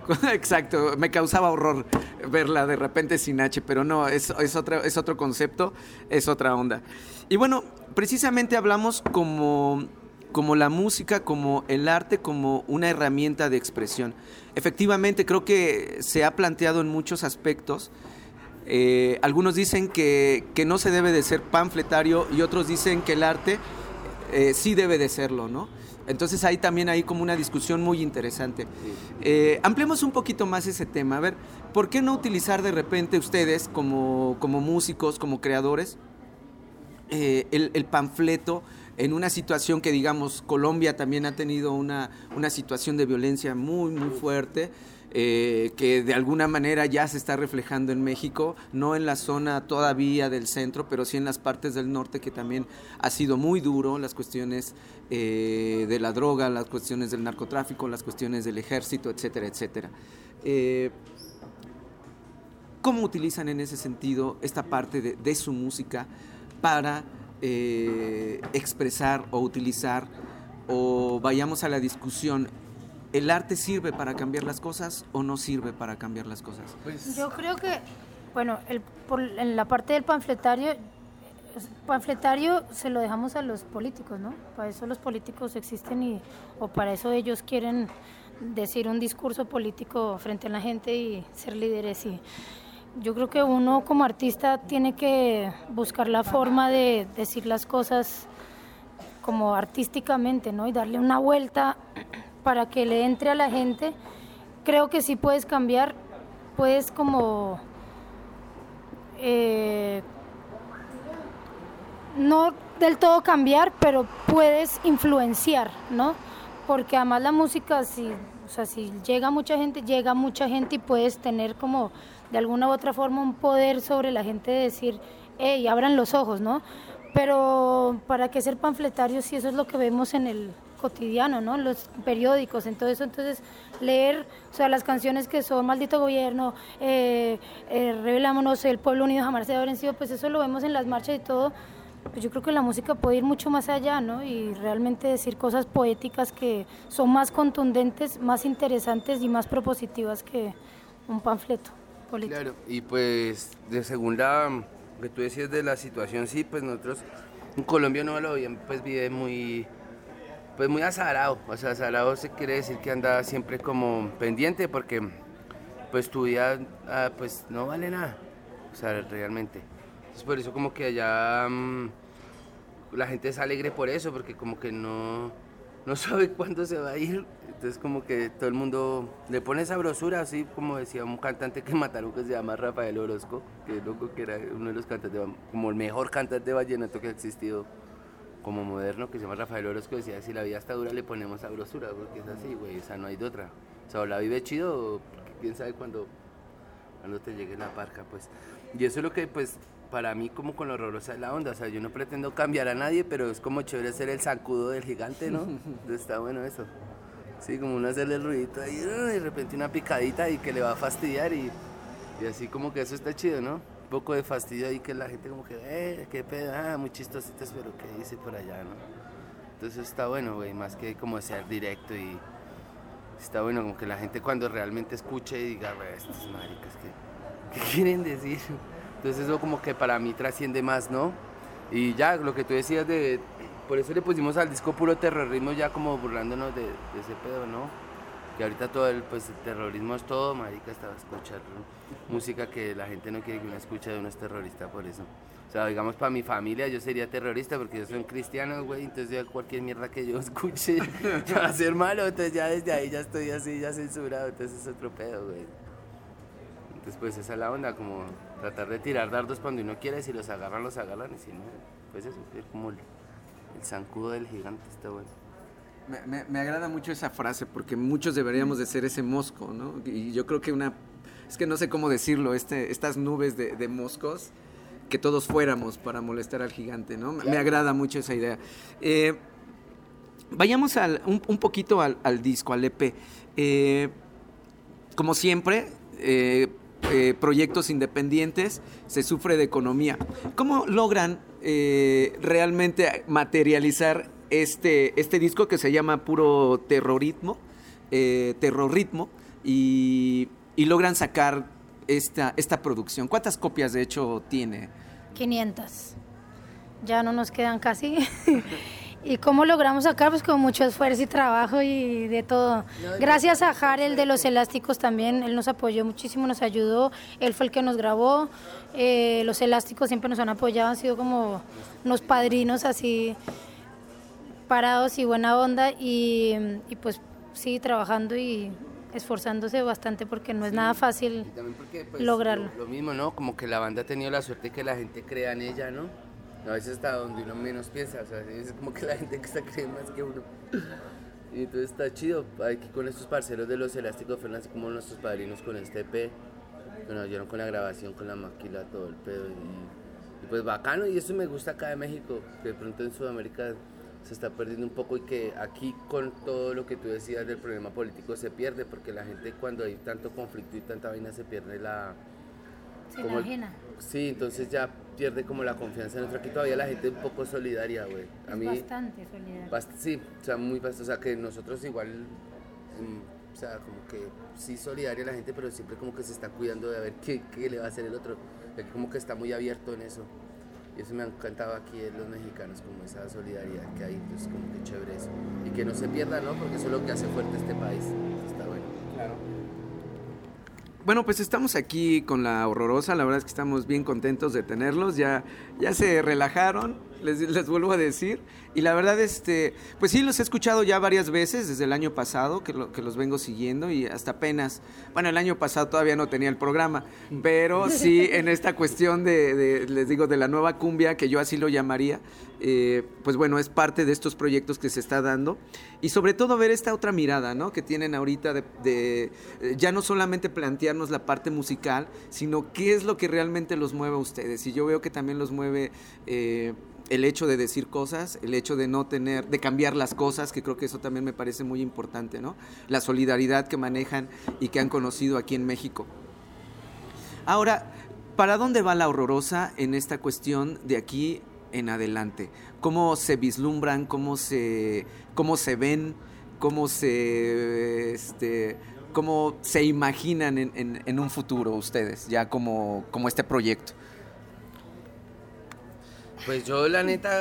Speaker 2: Exacto, me causaba horror verla de repente sin H, pero no, es, es, otra, es otro concepto, es otra onda. Y bueno, precisamente hablamos como, como la música, como el arte, como una herramienta de expresión. Efectivamente, creo que se ha planteado en muchos aspectos. Eh, algunos dicen que, que no se debe de ser panfletario y otros dicen que el arte eh, sí debe de serlo, ¿no? Entonces hay también ahí como una discusión muy interesante. Eh, ampliemos un poquito más ese tema. A ver, ¿por qué no utilizar de repente ustedes como, como músicos, como creadores, eh, el, el panfleto en una situación que, digamos, Colombia también ha tenido una, una situación de violencia muy, muy fuerte, eh, que de alguna manera ya se está reflejando en México, no en la zona todavía del centro, pero sí en las partes del norte, que también ha sido muy duro, las cuestiones eh, de la droga, las cuestiones del narcotráfico, las cuestiones del ejército, etcétera, etcétera. Eh, ¿Cómo utilizan en ese sentido esta parte de, de su música para eh, expresar o utilizar, o vayamos a la discusión, ¿el arte sirve para cambiar las cosas o no sirve para cambiar las cosas?
Speaker 5: Pues,
Speaker 4: Yo creo que, bueno, el, por, en la parte del panfletario, panfletario se lo dejamos a los políticos, ¿no? Para eso los políticos existen y, o para eso ellos quieren decir un discurso político frente a la gente y ser líderes. Y yo creo que uno como artista tiene que buscar la forma de decir las cosas como artísticamente, ¿no? Y darle una vuelta para que le entre a la gente. Creo que sí puedes cambiar, puedes como eh, no del todo cambiar, pero puedes influenciar, ¿no? Porque además la música, si, o sea, si llega mucha gente, llega mucha gente y puedes tener como de alguna u otra forma un poder sobre la gente de decir, hey, abran los ojos, ¿no? Pero para qué ser panfletarios si eso es lo que vemos en el cotidiano, ¿no? Los periódicos, entonces, entonces leer, o sea, las canciones que son Maldito Gobierno, eh, eh, Rebelámonos, El Pueblo Unido Jamás se ha vencido, pues eso lo vemos en las marchas y todo. Pues yo creo que la música puede ir mucho más allá, ¿no? Y realmente decir cosas poéticas que son más contundentes, más interesantes y más propositivas que un panfleto político.
Speaker 5: claro, y pues de según la que tú decías de la situación, sí, pues nosotros en Colombia no lo bien, pues vive muy Pues muy azarado, o sea, azarado se quiere decir que anda siempre como pendiente porque pues tu vida ah, pues no vale nada, o sea, realmente. Entonces por eso como que allá mmm, la gente es alegre por eso, porque como que no, no sabe cuándo se va a ir, entonces como que todo el mundo le pone sabrosura, así como decía un cantante que mataron que se llama Rafael Orozco, que loco que era uno de los cantantes, como el mejor cantante de vallenato que ha existido como moderno, que se llama Rafael Orozco, decía, si la vida está dura le ponemos sabrosura, porque es así, güey, o sea, no hay de otra. O sea, o la vive chido, o quién sabe cuándo, cuándo te llegue la parca, pues. Y eso es lo que, pues, para mí como con lo horrorosa es la onda, o sea, yo no pretendo cambiar a nadie, pero es como chévere ser el zancudo del gigante, ¿no? Entonces está bueno eso. Sí, como uno hacerle el ruidito ahí, y de repente una picadita y que le va a fastidiar y, y así como que eso está chido, ¿no? Un poco de fastidio ahí que la gente como que, eh, qué pedo, ah, muy chistositas, pero qué dice por allá, ¿no? Entonces está bueno, güey, más que como ser directo y está bueno como que la gente cuando realmente escuche y diga, güey, estos maricas, ¿qué, qué quieren decir? Entonces eso como que para mí trasciende más, ¿no? Y ya, lo que tú decías de, por eso le pusimos al disco Puro Terrorismo ya como burlándonos de, de ese pedo, ¿no? Que ahorita todo el, pues, el terrorismo es todo, marica, hasta escuchar música que la gente no quiere que uno escuche de uno es terrorista por eso. O sea, digamos, para mi familia yo sería terrorista porque yo soy un cristiano, güey, entonces ya cualquier mierda que yo escuche va a ser malo, entonces ya desde ahí ya estoy así, ya censurado, entonces es otro pedo, güey. Entonces, pues esa es la onda, como tratar de tirar dardos cuando uno quiere, si los agarran, los agarran, y si no, pues eso, es como el, el zancudo del gigante, está bueno.
Speaker 2: Me, me, me agrada mucho esa frase porque muchos deberíamos de ser ese mosco, ¿no? Y yo creo que una, es que no sé cómo decirlo, este, estas nubes de, de moscos, que todos fuéramos para molestar al gigante, ¿no? Me, me agrada mucho esa idea. Eh, vayamos al, un, un poquito al, al disco, al E P. Eh, como siempre, eh, eh, proyectos independientes, se sufre de economía. ¿Cómo logran eh, realmente materializar Este, este disco que se llama Puro Terrorismo, eh, Terrorritmo, y, y logran sacar esta, esta producción? ¿Cuántas copias de hecho tiene?
Speaker 4: quinientas. Ya no nos quedan casi. ¿Y cómo logramos sacar? Pues con mucho esfuerzo y trabajo y de todo. Gracias a Harel de Los Elásticos también, él nos apoyó muchísimo, nos ayudó, él fue el que nos grabó. Eh, Los Elásticos siempre nos han apoyado, han sido como unos padrinos así parados y buena onda y, y pues sí, trabajando y esforzándose bastante porque no es sí, nada fácil y también porque, pues, lograrlo.
Speaker 5: Lo, lo mismo, ¿no? Como que la banda ha tenido la suerte que la gente crea en ella, ¿no? A veces hasta donde uno menos piensa, o sea, es como que la gente que está creyendo más que uno. Y entonces está chido, aquí con estos parceros de Los Elásticos fueron así como nuestros padrinos con este E P, que nos ayudaron con la grabación, con la maquila, todo el pedo y, y pues bacano, y eso me gusta acá de México, que de pronto en Sudamérica se está perdiendo un poco y que aquí con todo lo que tú decías del problema político se pierde, porque la gente cuando hay tanto conflicto y tanta vaina se pierde la...
Speaker 4: Se imagina.
Speaker 5: Sí, entonces ya pierde como la confianza en nuestra. Aquí todavía la gente es un poco solidaria, güey. A
Speaker 4: es
Speaker 5: mí,
Speaker 4: bastante solidaria.
Speaker 5: Bast- sí, o sea, muy bastante, o sea, que nosotros igual, um, o sea, como que sí solidaria la gente, pero siempre como que se está cuidando de ver qué, qué le va a hacer el otro. Aquí como que está muy abierto en eso. Y eso me ha encantado aquí en los mexicanos, como esa solidaridad que hay, entonces como que chévere eso. Y que no se pierda, ¿no? Porque eso es lo que hace fuerte este país. Está bueno.
Speaker 2: Claro. Bueno, pues estamos aquí con La Horrorosa, la verdad es que estamos bien contentos de tenerlos, ya, ya se relajaron, les, les vuelvo a decir, y la verdad, este, pues sí, los he escuchado ya varias veces desde el año pasado, que, lo, que los vengo siguiendo, y hasta apenas, bueno, el año pasado todavía no tenía el programa, pero sí en esta cuestión de, de les digo, de la nueva cumbia, que yo así lo llamaría, eh, pues bueno, es parte de estos proyectos que se está dando, y sobre todo ver esta otra mirada, ¿no?, que tienen ahorita de, de ya no solamente plantearnos la parte musical, sino qué es lo que realmente los mueve a ustedes, y yo veo que también los mueve eh, el hecho de decir cosas, el hecho de no tener, de cambiar las cosas, que creo que eso también me parece muy importante, ¿no?, la solidaridad que manejan y que han conocido aquí en México. Ahora, ¿para dónde va La Horrorosa en esta cuestión de aquí en adelante? ¿Cómo se vislumbran? ¿Cómo se, cómo se ven? ¿Cómo se, este, cómo se imaginan en, en, en un futuro ustedes, ya como, como este proyecto?
Speaker 5: Pues yo la neta,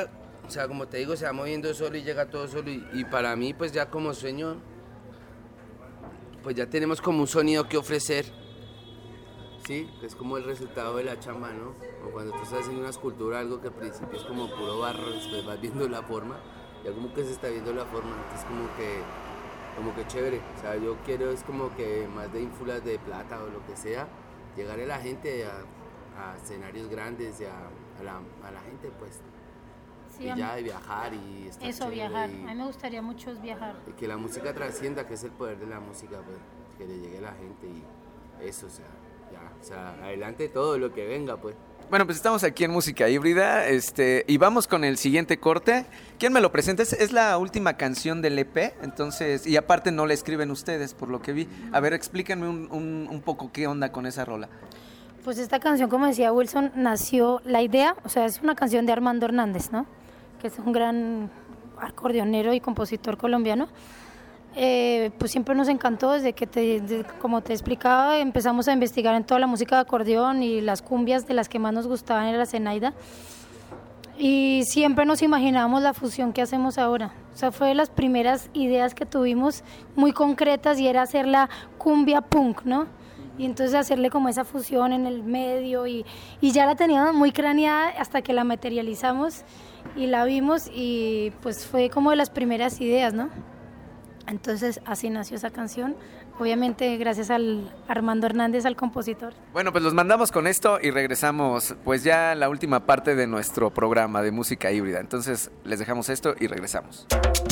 Speaker 5: o sea, como te digo, se va moviendo solo y llega todo solo. Y, y para mí, pues ya como sueño, pues ya tenemos como un sonido que ofrecer. Sí, es como el resultado de la chamba, ¿no? O cuando tú estás haciendo una escultura, algo que al principio es como puro barro, después vas viendo la forma, ya como que se está viendo la forma, entonces como que, como que chévere. O sea, yo quiero es como que más de ínfulas de plata o lo que sea, llegar a la gente a, a escenarios grandes y a, a, la, a la gente, pues.
Speaker 4: Sí,
Speaker 5: y
Speaker 4: a
Speaker 5: ya
Speaker 4: mí-
Speaker 5: de viajar y estar
Speaker 4: Eso,
Speaker 5: chévere
Speaker 4: viajar.
Speaker 5: y-
Speaker 4: A mí me gustaría mucho es viajar.
Speaker 5: y que la música trascienda, que es el poder de la música, pues, que le llegue a la gente y eso, o sea, ya, o sea, adelante todo lo que venga, pues.
Speaker 2: Bueno, pues estamos aquí en Música Híbrida, este, y vamos con el siguiente corte. ¿Quién me lo presenta? Es, es la última canción del E P, entonces, y aparte no la escriben ustedes, por lo que vi. A ver, explíquenme un, un, un poco qué onda con esa rola.
Speaker 4: Pues esta canción, como decía Wilson, nació la idea, o sea, es una canción de Armando Hernández, ¿no? Que es un gran acordeonero y compositor colombiano. Eh, pues siempre nos encantó desde que, te, de- como te explicaba, empezamos a investigar en toda la música de acordeón y las cumbias de las que más nos gustaban era la Zenaida. Y siempre nos imaginábamos la fusión que hacemos ahora. O sea, fue de las primeras ideas que tuvimos muy concretas y era hacer la cumbia punk, ¿no? Y entonces hacerle como esa fusión en el medio y, y ya la teníamos muy craneada hasta que la materializamos y la vimos y pues fue como de las primeras ideas, ¿no? Entonces así nació esa canción, obviamente gracias al Armando Hernández, al compositor.
Speaker 2: Bueno, pues los mandamos con esto y regresamos, pues ya a la última parte de nuestro programa de Música Híbrida. Entonces les dejamos esto y regresamos.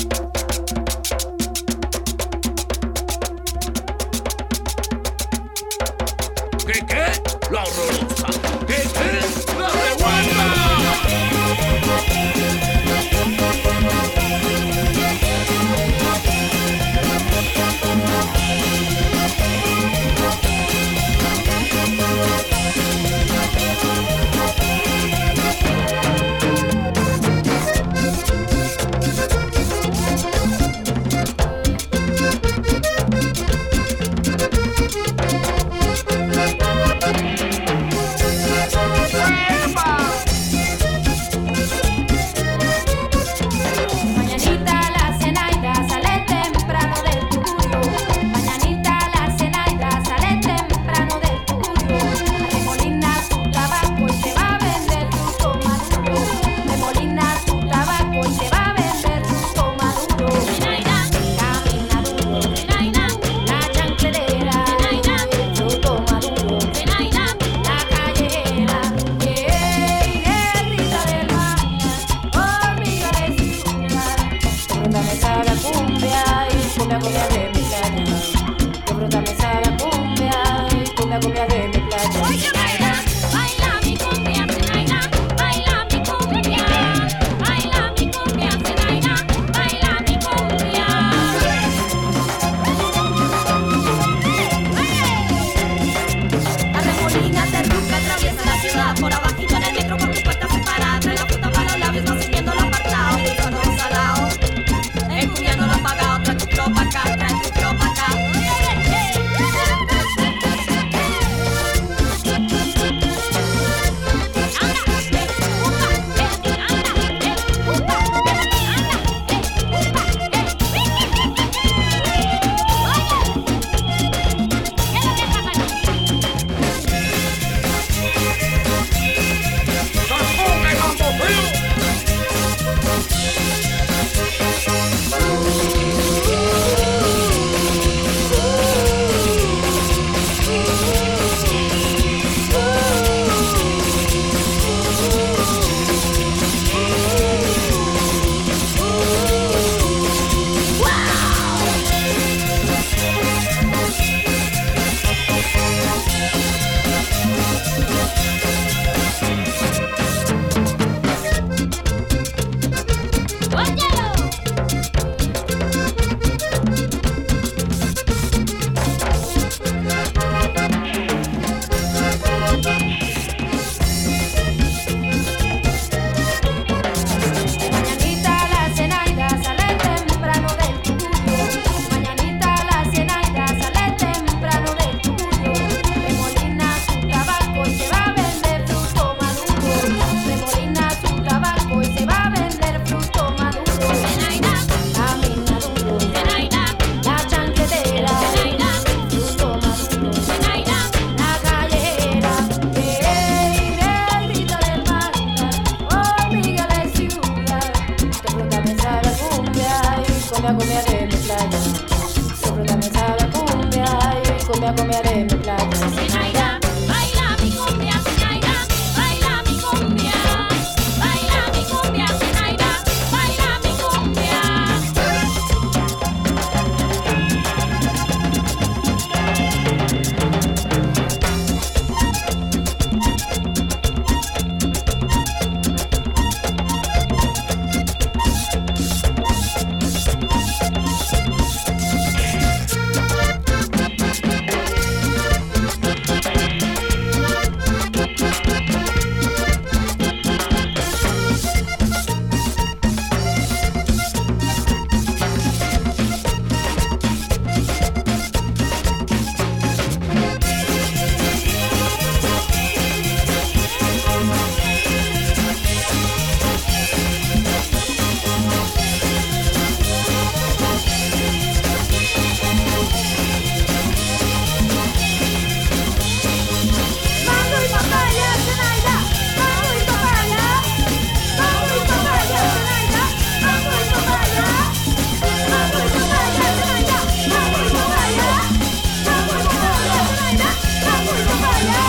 Speaker 6: ¿Qué qué? La horrorosa. ¿Qué qué? La revuelta.
Speaker 4: playa. Sobre la mesa la cumbia y cumbia, cumbia de mi playa.
Speaker 7: Zenaida, baila mi cumbia, Zenaida, baila mi cumbia. Baila mi cumbia, Zenaida, baila mi cumbia. Mango y papaya, Zenaida, mango y papaya. Mango y papaya, Zenaida, mango y papaya. Mango y papaya, Zenaida, mango y papaya. Mango y papaya, Zenaida, mango y papaya.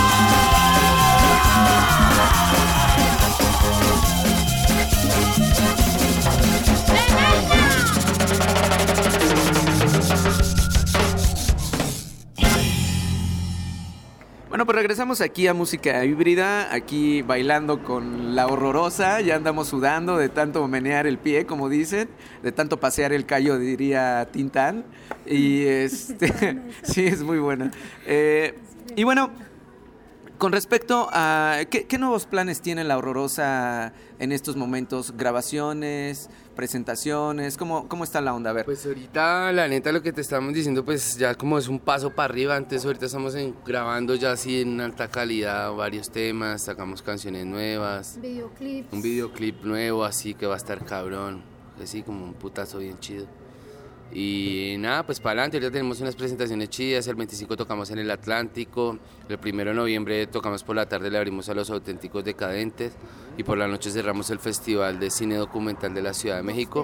Speaker 2: Bueno, pues regresamos aquí a Música Híbrida, aquí bailando con La Horrorosa, ya andamos sudando de tanto menear el pie, como dicen, de tanto pasear el callo, diría Tintán, y este, sí, es muy buena. Eh, y bueno, con respecto a, ¿qué, qué nuevos planes tiene La Horrorosa en estos momentos? ¿Grabaciones, presentaciones? ¿Cómo, cómo está la onda? A ver.
Speaker 5: Pues ahorita, la neta, lo que te estamos diciendo, pues ya como es un paso para arriba. Antes, ahorita estamos en- grabando ya así en alta calidad varios temas, sacamos canciones nuevas,
Speaker 4: Videoclips.
Speaker 5: un videoclip nuevo así que va a estar cabrón, así como un putazo bien chido. Y nada, pues para adelante, ahorita tenemos unas presentaciones chidas, el veinticinco tocamos en el Atlántico, el primero de noviembre tocamos por la tarde, le abrimos a Los Auténticos Decadentes y por la noche cerramos el Festival de Cine Documental de la Ciudad de México.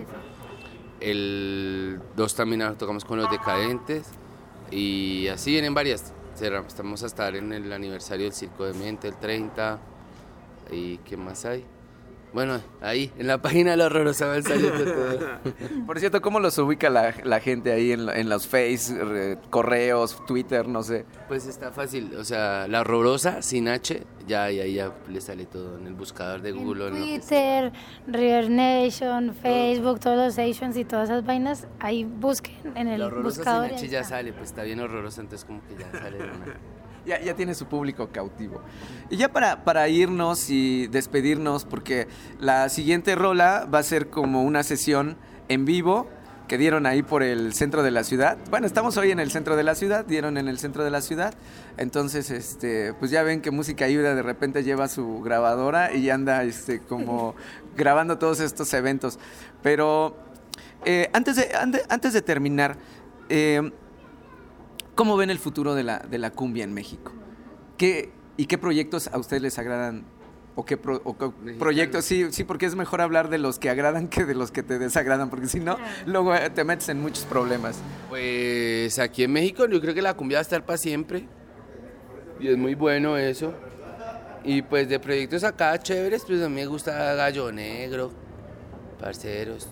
Speaker 5: El dos también tocamos con Los Decadentes y así vienen varias. Cerramos, estamos a estar en el aniversario del Circo de Mente, el treinta. ¿Y qué más hay? Bueno, ahí, en la página de La Horrorosa va saliendo todo.
Speaker 2: Por cierto, ¿cómo los ubica la, la gente ahí en, la- en los Face, eh, correos, Twitter, no sé?
Speaker 5: Pues está fácil, o sea, La Horrorosa, sin H, ya, ya, ya le sale todo en el buscador de Google.
Speaker 4: En
Speaker 5: ¿no?
Speaker 4: Twitter, River Nation, Facebook, todos los stations y todas esas vainas, ahí busquen en el
Speaker 5: La Horrorosa
Speaker 4: buscador.
Speaker 5: sin
Speaker 4: y
Speaker 5: H
Speaker 4: ahí
Speaker 5: ya
Speaker 4: está.
Speaker 5: sale, pues está bien horrorosa, entonces como que ya sale de una.
Speaker 2: Ya, ya tiene su público cautivo. Y ya para, para irnos y despedirnos, porque la siguiente rola va a ser como una sesión en vivo que dieron ahí por el centro de la ciudad. Bueno, estamos hoy en el centro de la ciudad, dieron en el centro de la ciudad. Entonces, este, pues ya ven que Música Híbrida de repente lleva su grabadora y anda este, como grabando todos estos eventos. Pero eh, antes, de, ande- antes de terminar, eh, ¿cómo ven el futuro de la, de la cumbia en México? ¿Qué, ¿Y qué proyectos a ustedes les agradan? ¿O qué, pro- o qué proyectos? Sí, sí, porque es mejor hablar de los que agradan que de los que te desagradan, porque si no, luego eh, te metes en muchos problemas.
Speaker 5: Pues aquí en México yo creo que la cumbia va a estar para siempre. Y es muy bueno eso. Y pues de proyectos acá chéveres, pues a mí me gusta Gallo Negro, Parceros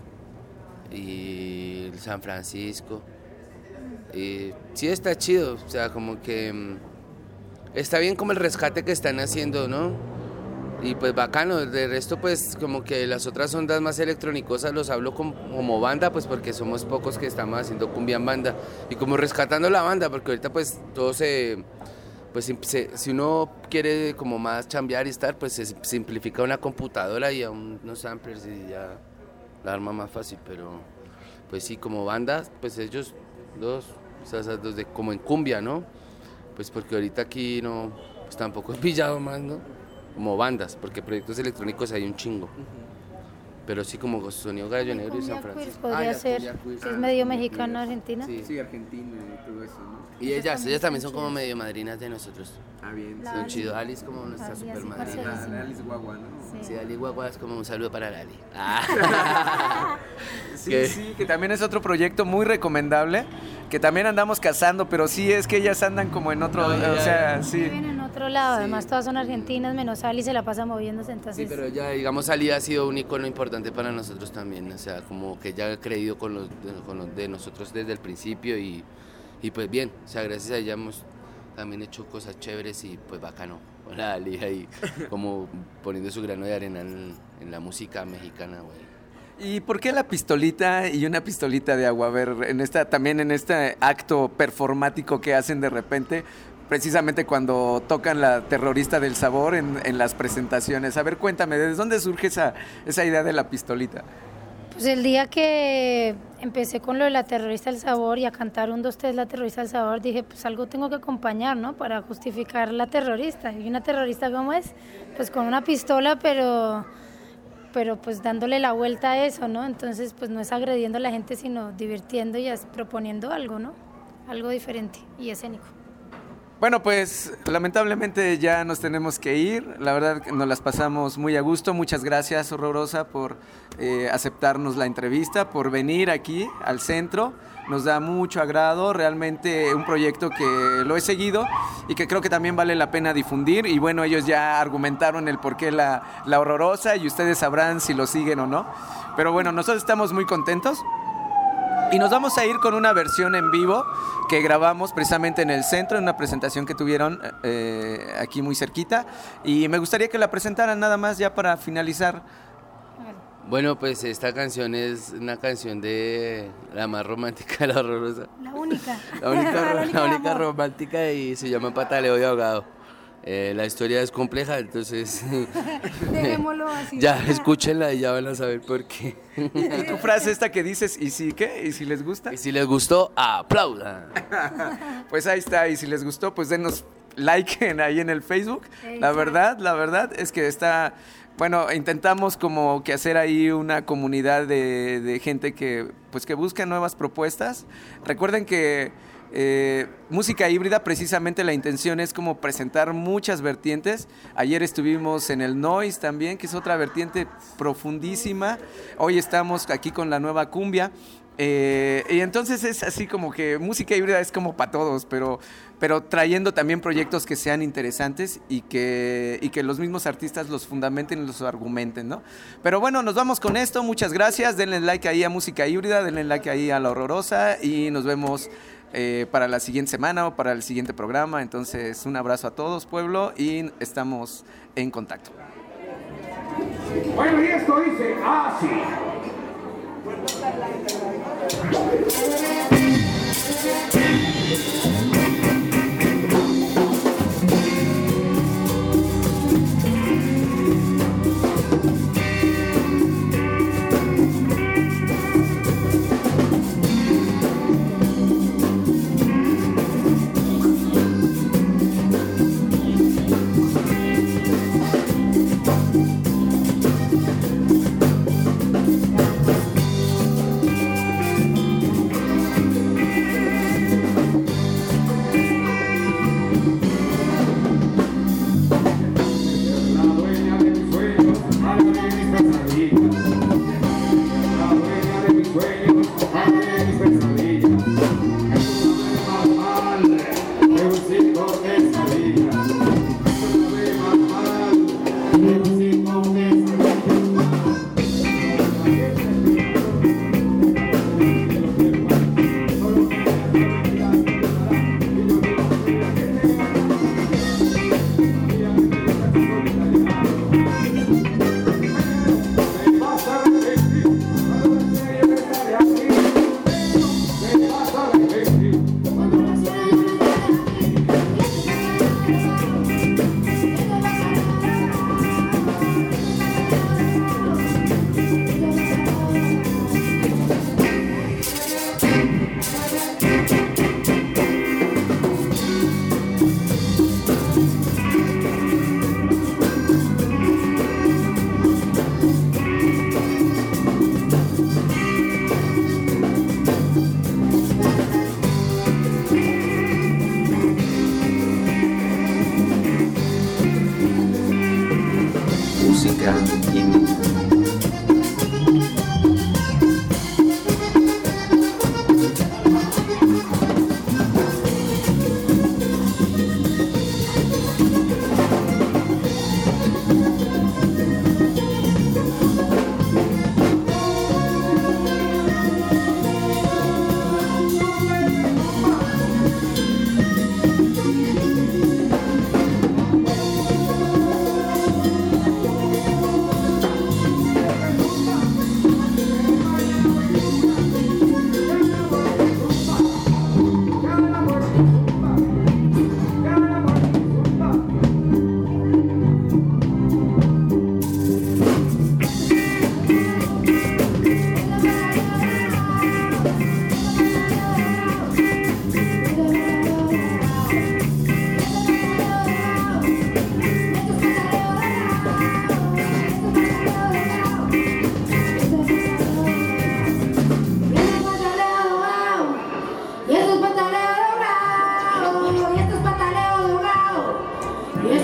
Speaker 5: y el San Francisco. Y sí está chido, o sea, como que mm, está bien como el rescate que están haciendo, ¿no? Y pues bacano, de resto pues como que las otras ondas más electrónicosas los hablo como, como banda, pues porque somos pocos que estamos haciendo cumbia en banda y como rescatando la banda, porque ahorita pues todo se, pues sim- se- si uno quiere como más chambear y estar, pues se simplifica una computadora y a un- unos samplers y ya la arma más fácil, pero pues sí, como banda, pues ellos dos, o sea, esas dos de como en cumbia, ¿no? Pues porque ahorita aquí no, pues tampoco he pillado más, ¿no? Como bandas, porque proyectos electrónicos hay un chingo. pero sí como sonido Gallo Negro y
Speaker 4: Cumbia
Speaker 5: San
Speaker 4: Queers
Speaker 5: Francisco.
Speaker 4: podría
Speaker 5: Ah, ya,
Speaker 4: ser,
Speaker 5: Cumbia Queers.
Speaker 4: que es
Speaker 5: Ah,
Speaker 4: medio
Speaker 5: Cumbia
Speaker 4: mexicano,
Speaker 5: Queers.
Speaker 4: Argentina.
Speaker 5: Sí.
Speaker 2: Sí, Argentina y todo eso, ¿no?
Speaker 5: Y ellas,
Speaker 4: también
Speaker 5: ellas también
Speaker 4: son
Speaker 5: son como
Speaker 4: chidas.
Speaker 5: medio madrinas de nosotros.
Speaker 2: Ah, bien.
Speaker 4: La
Speaker 2: sí.
Speaker 5: Son
Speaker 4: Ali.
Speaker 5: chidos. Ali es como nuestra
Speaker 4: Ali,
Speaker 5: super
Speaker 4: así,
Speaker 5: madrina.
Speaker 4: parcerísima.
Speaker 2: La Alice Guagua, ¿no?
Speaker 5: Sí, Ali Guagua es como un saludo para Lali. Ah.
Speaker 2: Sí,
Speaker 5: ¿Qué?
Speaker 2: sí, que también es otro proyecto muy recomendable, que también andamos cazando, pero sí es que ellas andan como en otro,
Speaker 5: No, ya,
Speaker 2: o sea,
Speaker 5: ya.
Speaker 2: sí.
Speaker 4: Viven en otro lado,
Speaker 5: Sí.
Speaker 4: además todas son argentinas, menos Ali se la pasa moviéndose, entonces...
Speaker 5: Sí, pero ya, digamos, Ali ha sido un icono importante para nosotros también, o sea, como que ya ha creído con los, con los de nosotros desde el principio y, y pues bien, o sea, gracias a ella hemos también hecho cosas chéveres y pues bacano. Hola Ali ahí, como poniendo su grano de arena en, en la música mexicana, güey.
Speaker 2: ¿Y por qué la pistolita y una pistolita de agua? A ver, en esta, también en este acto performático que hacen de repente, precisamente cuando tocan la Terrorista del Sabor en, en las presentaciones. A ver, cuéntame, ¿desde dónde surge esa, esa idea de la pistolita?
Speaker 4: Pues el día que empecé con lo de la Terrorista del Sabor y a cantar un, dos, tres, la Terrorista del Sabor, dije, pues algo tengo que acompañar, ¿no? Para justificar la terrorista. Y una terrorista, ¿cómo es? Pues con una pistola, pero, pero pues dándole la vuelta a eso, ¿no? Entonces, pues no es agrediendo a la gente, sino divirtiendo y as- proponiendo algo, ¿no? Algo diferente y escénico.
Speaker 2: Bueno, pues lamentablemente ya nos tenemos que ir. La verdad que nos las pasamos muy a gusto. Muchas gracias, Horrorosa, por eh, aceptarnos la entrevista, por venir aquí al centro. Nos da mucho agrado, realmente un proyecto que lo he seguido y que creo que también vale la pena difundir. Y bueno, ellos ya argumentaron el por qué la, la Horrorosa y ustedes sabrán si lo siguen o no. Pero bueno, nosotros estamos muy contentos. Y nos vamos a ir con una versión en vivo que grabamos precisamente en el centro, en una presentación que tuvieron eh, aquí muy cerquita. Y me gustaría que la presentaran nada más ya para finalizar.
Speaker 5: Bueno, pues esta canción es una canción de la más romántica de la Horrorosa.
Speaker 4: La única.
Speaker 5: La única,
Speaker 4: La
Speaker 5: la
Speaker 4: única
Speaker 5: única
Speaker 4: amor.
Speaker 5: romántica y se llama Pataleo de Ahogado. Eh, la historia es compleja, entonces
Speaker 4: Dejémoslo así.
Speaker 5: ya escúchenla y ya van a saber por qué.
Speaker 2: Y tu frase esta que dices, ¿y si qué? ¿Y si les gusta?
Speaker 5: Y si les gustó, aplaudan.
Speaker 2: Pues ahí está, y si les gustó, pues denos like en, ahí en el Facebook. La verdad, la verdad es que está, bueno, intentamos como que hacer ahí una comunidad de, de gente que, pues que busca nuevas propuestas. Recuerden que eh, música híbrida, precisamente la intención es como presentar muchas vertientes. Ayer estuvimos en el noise también, que es otra vertiente profundísima. Hoy estamos aquí con la nueva cumbia. Eh, y entonces es así como que música híbrida es como para todos, pero, pero trayendo también proyectos que sean interesantes y que, y que los mismos artistas los fundamenten y los argumenten, ¿no? Pero bueno, nos vamos con esto, muchas gracias, denle like ahí a música híbrida, denle like ahí a La Horrorosa y nos vemos eh, para la siguiente semana o para el siguiente programa. Entonces un abrazo a todos, pueblo, y estamos en contacto.
Speaker 6: Bueno, y esto dice así.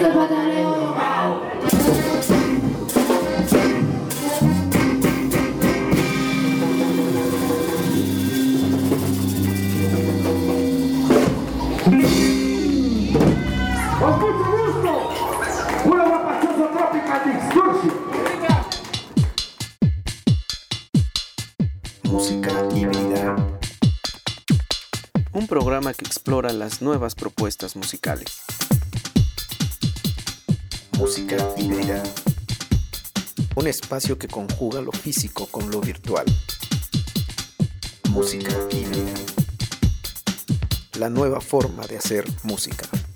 Speaker 8: Con mucho gusto, una guapachosa Tropical Distortion.
Speaker 3: Música híbrida.
Speaker 2: Un programa que explora las nuevas propuestas musicales.
Speaker 3: Música híbrida. Un espacio que conjuga lo físico con lo virtual. Música híbrida. La nueva forma de hacer música.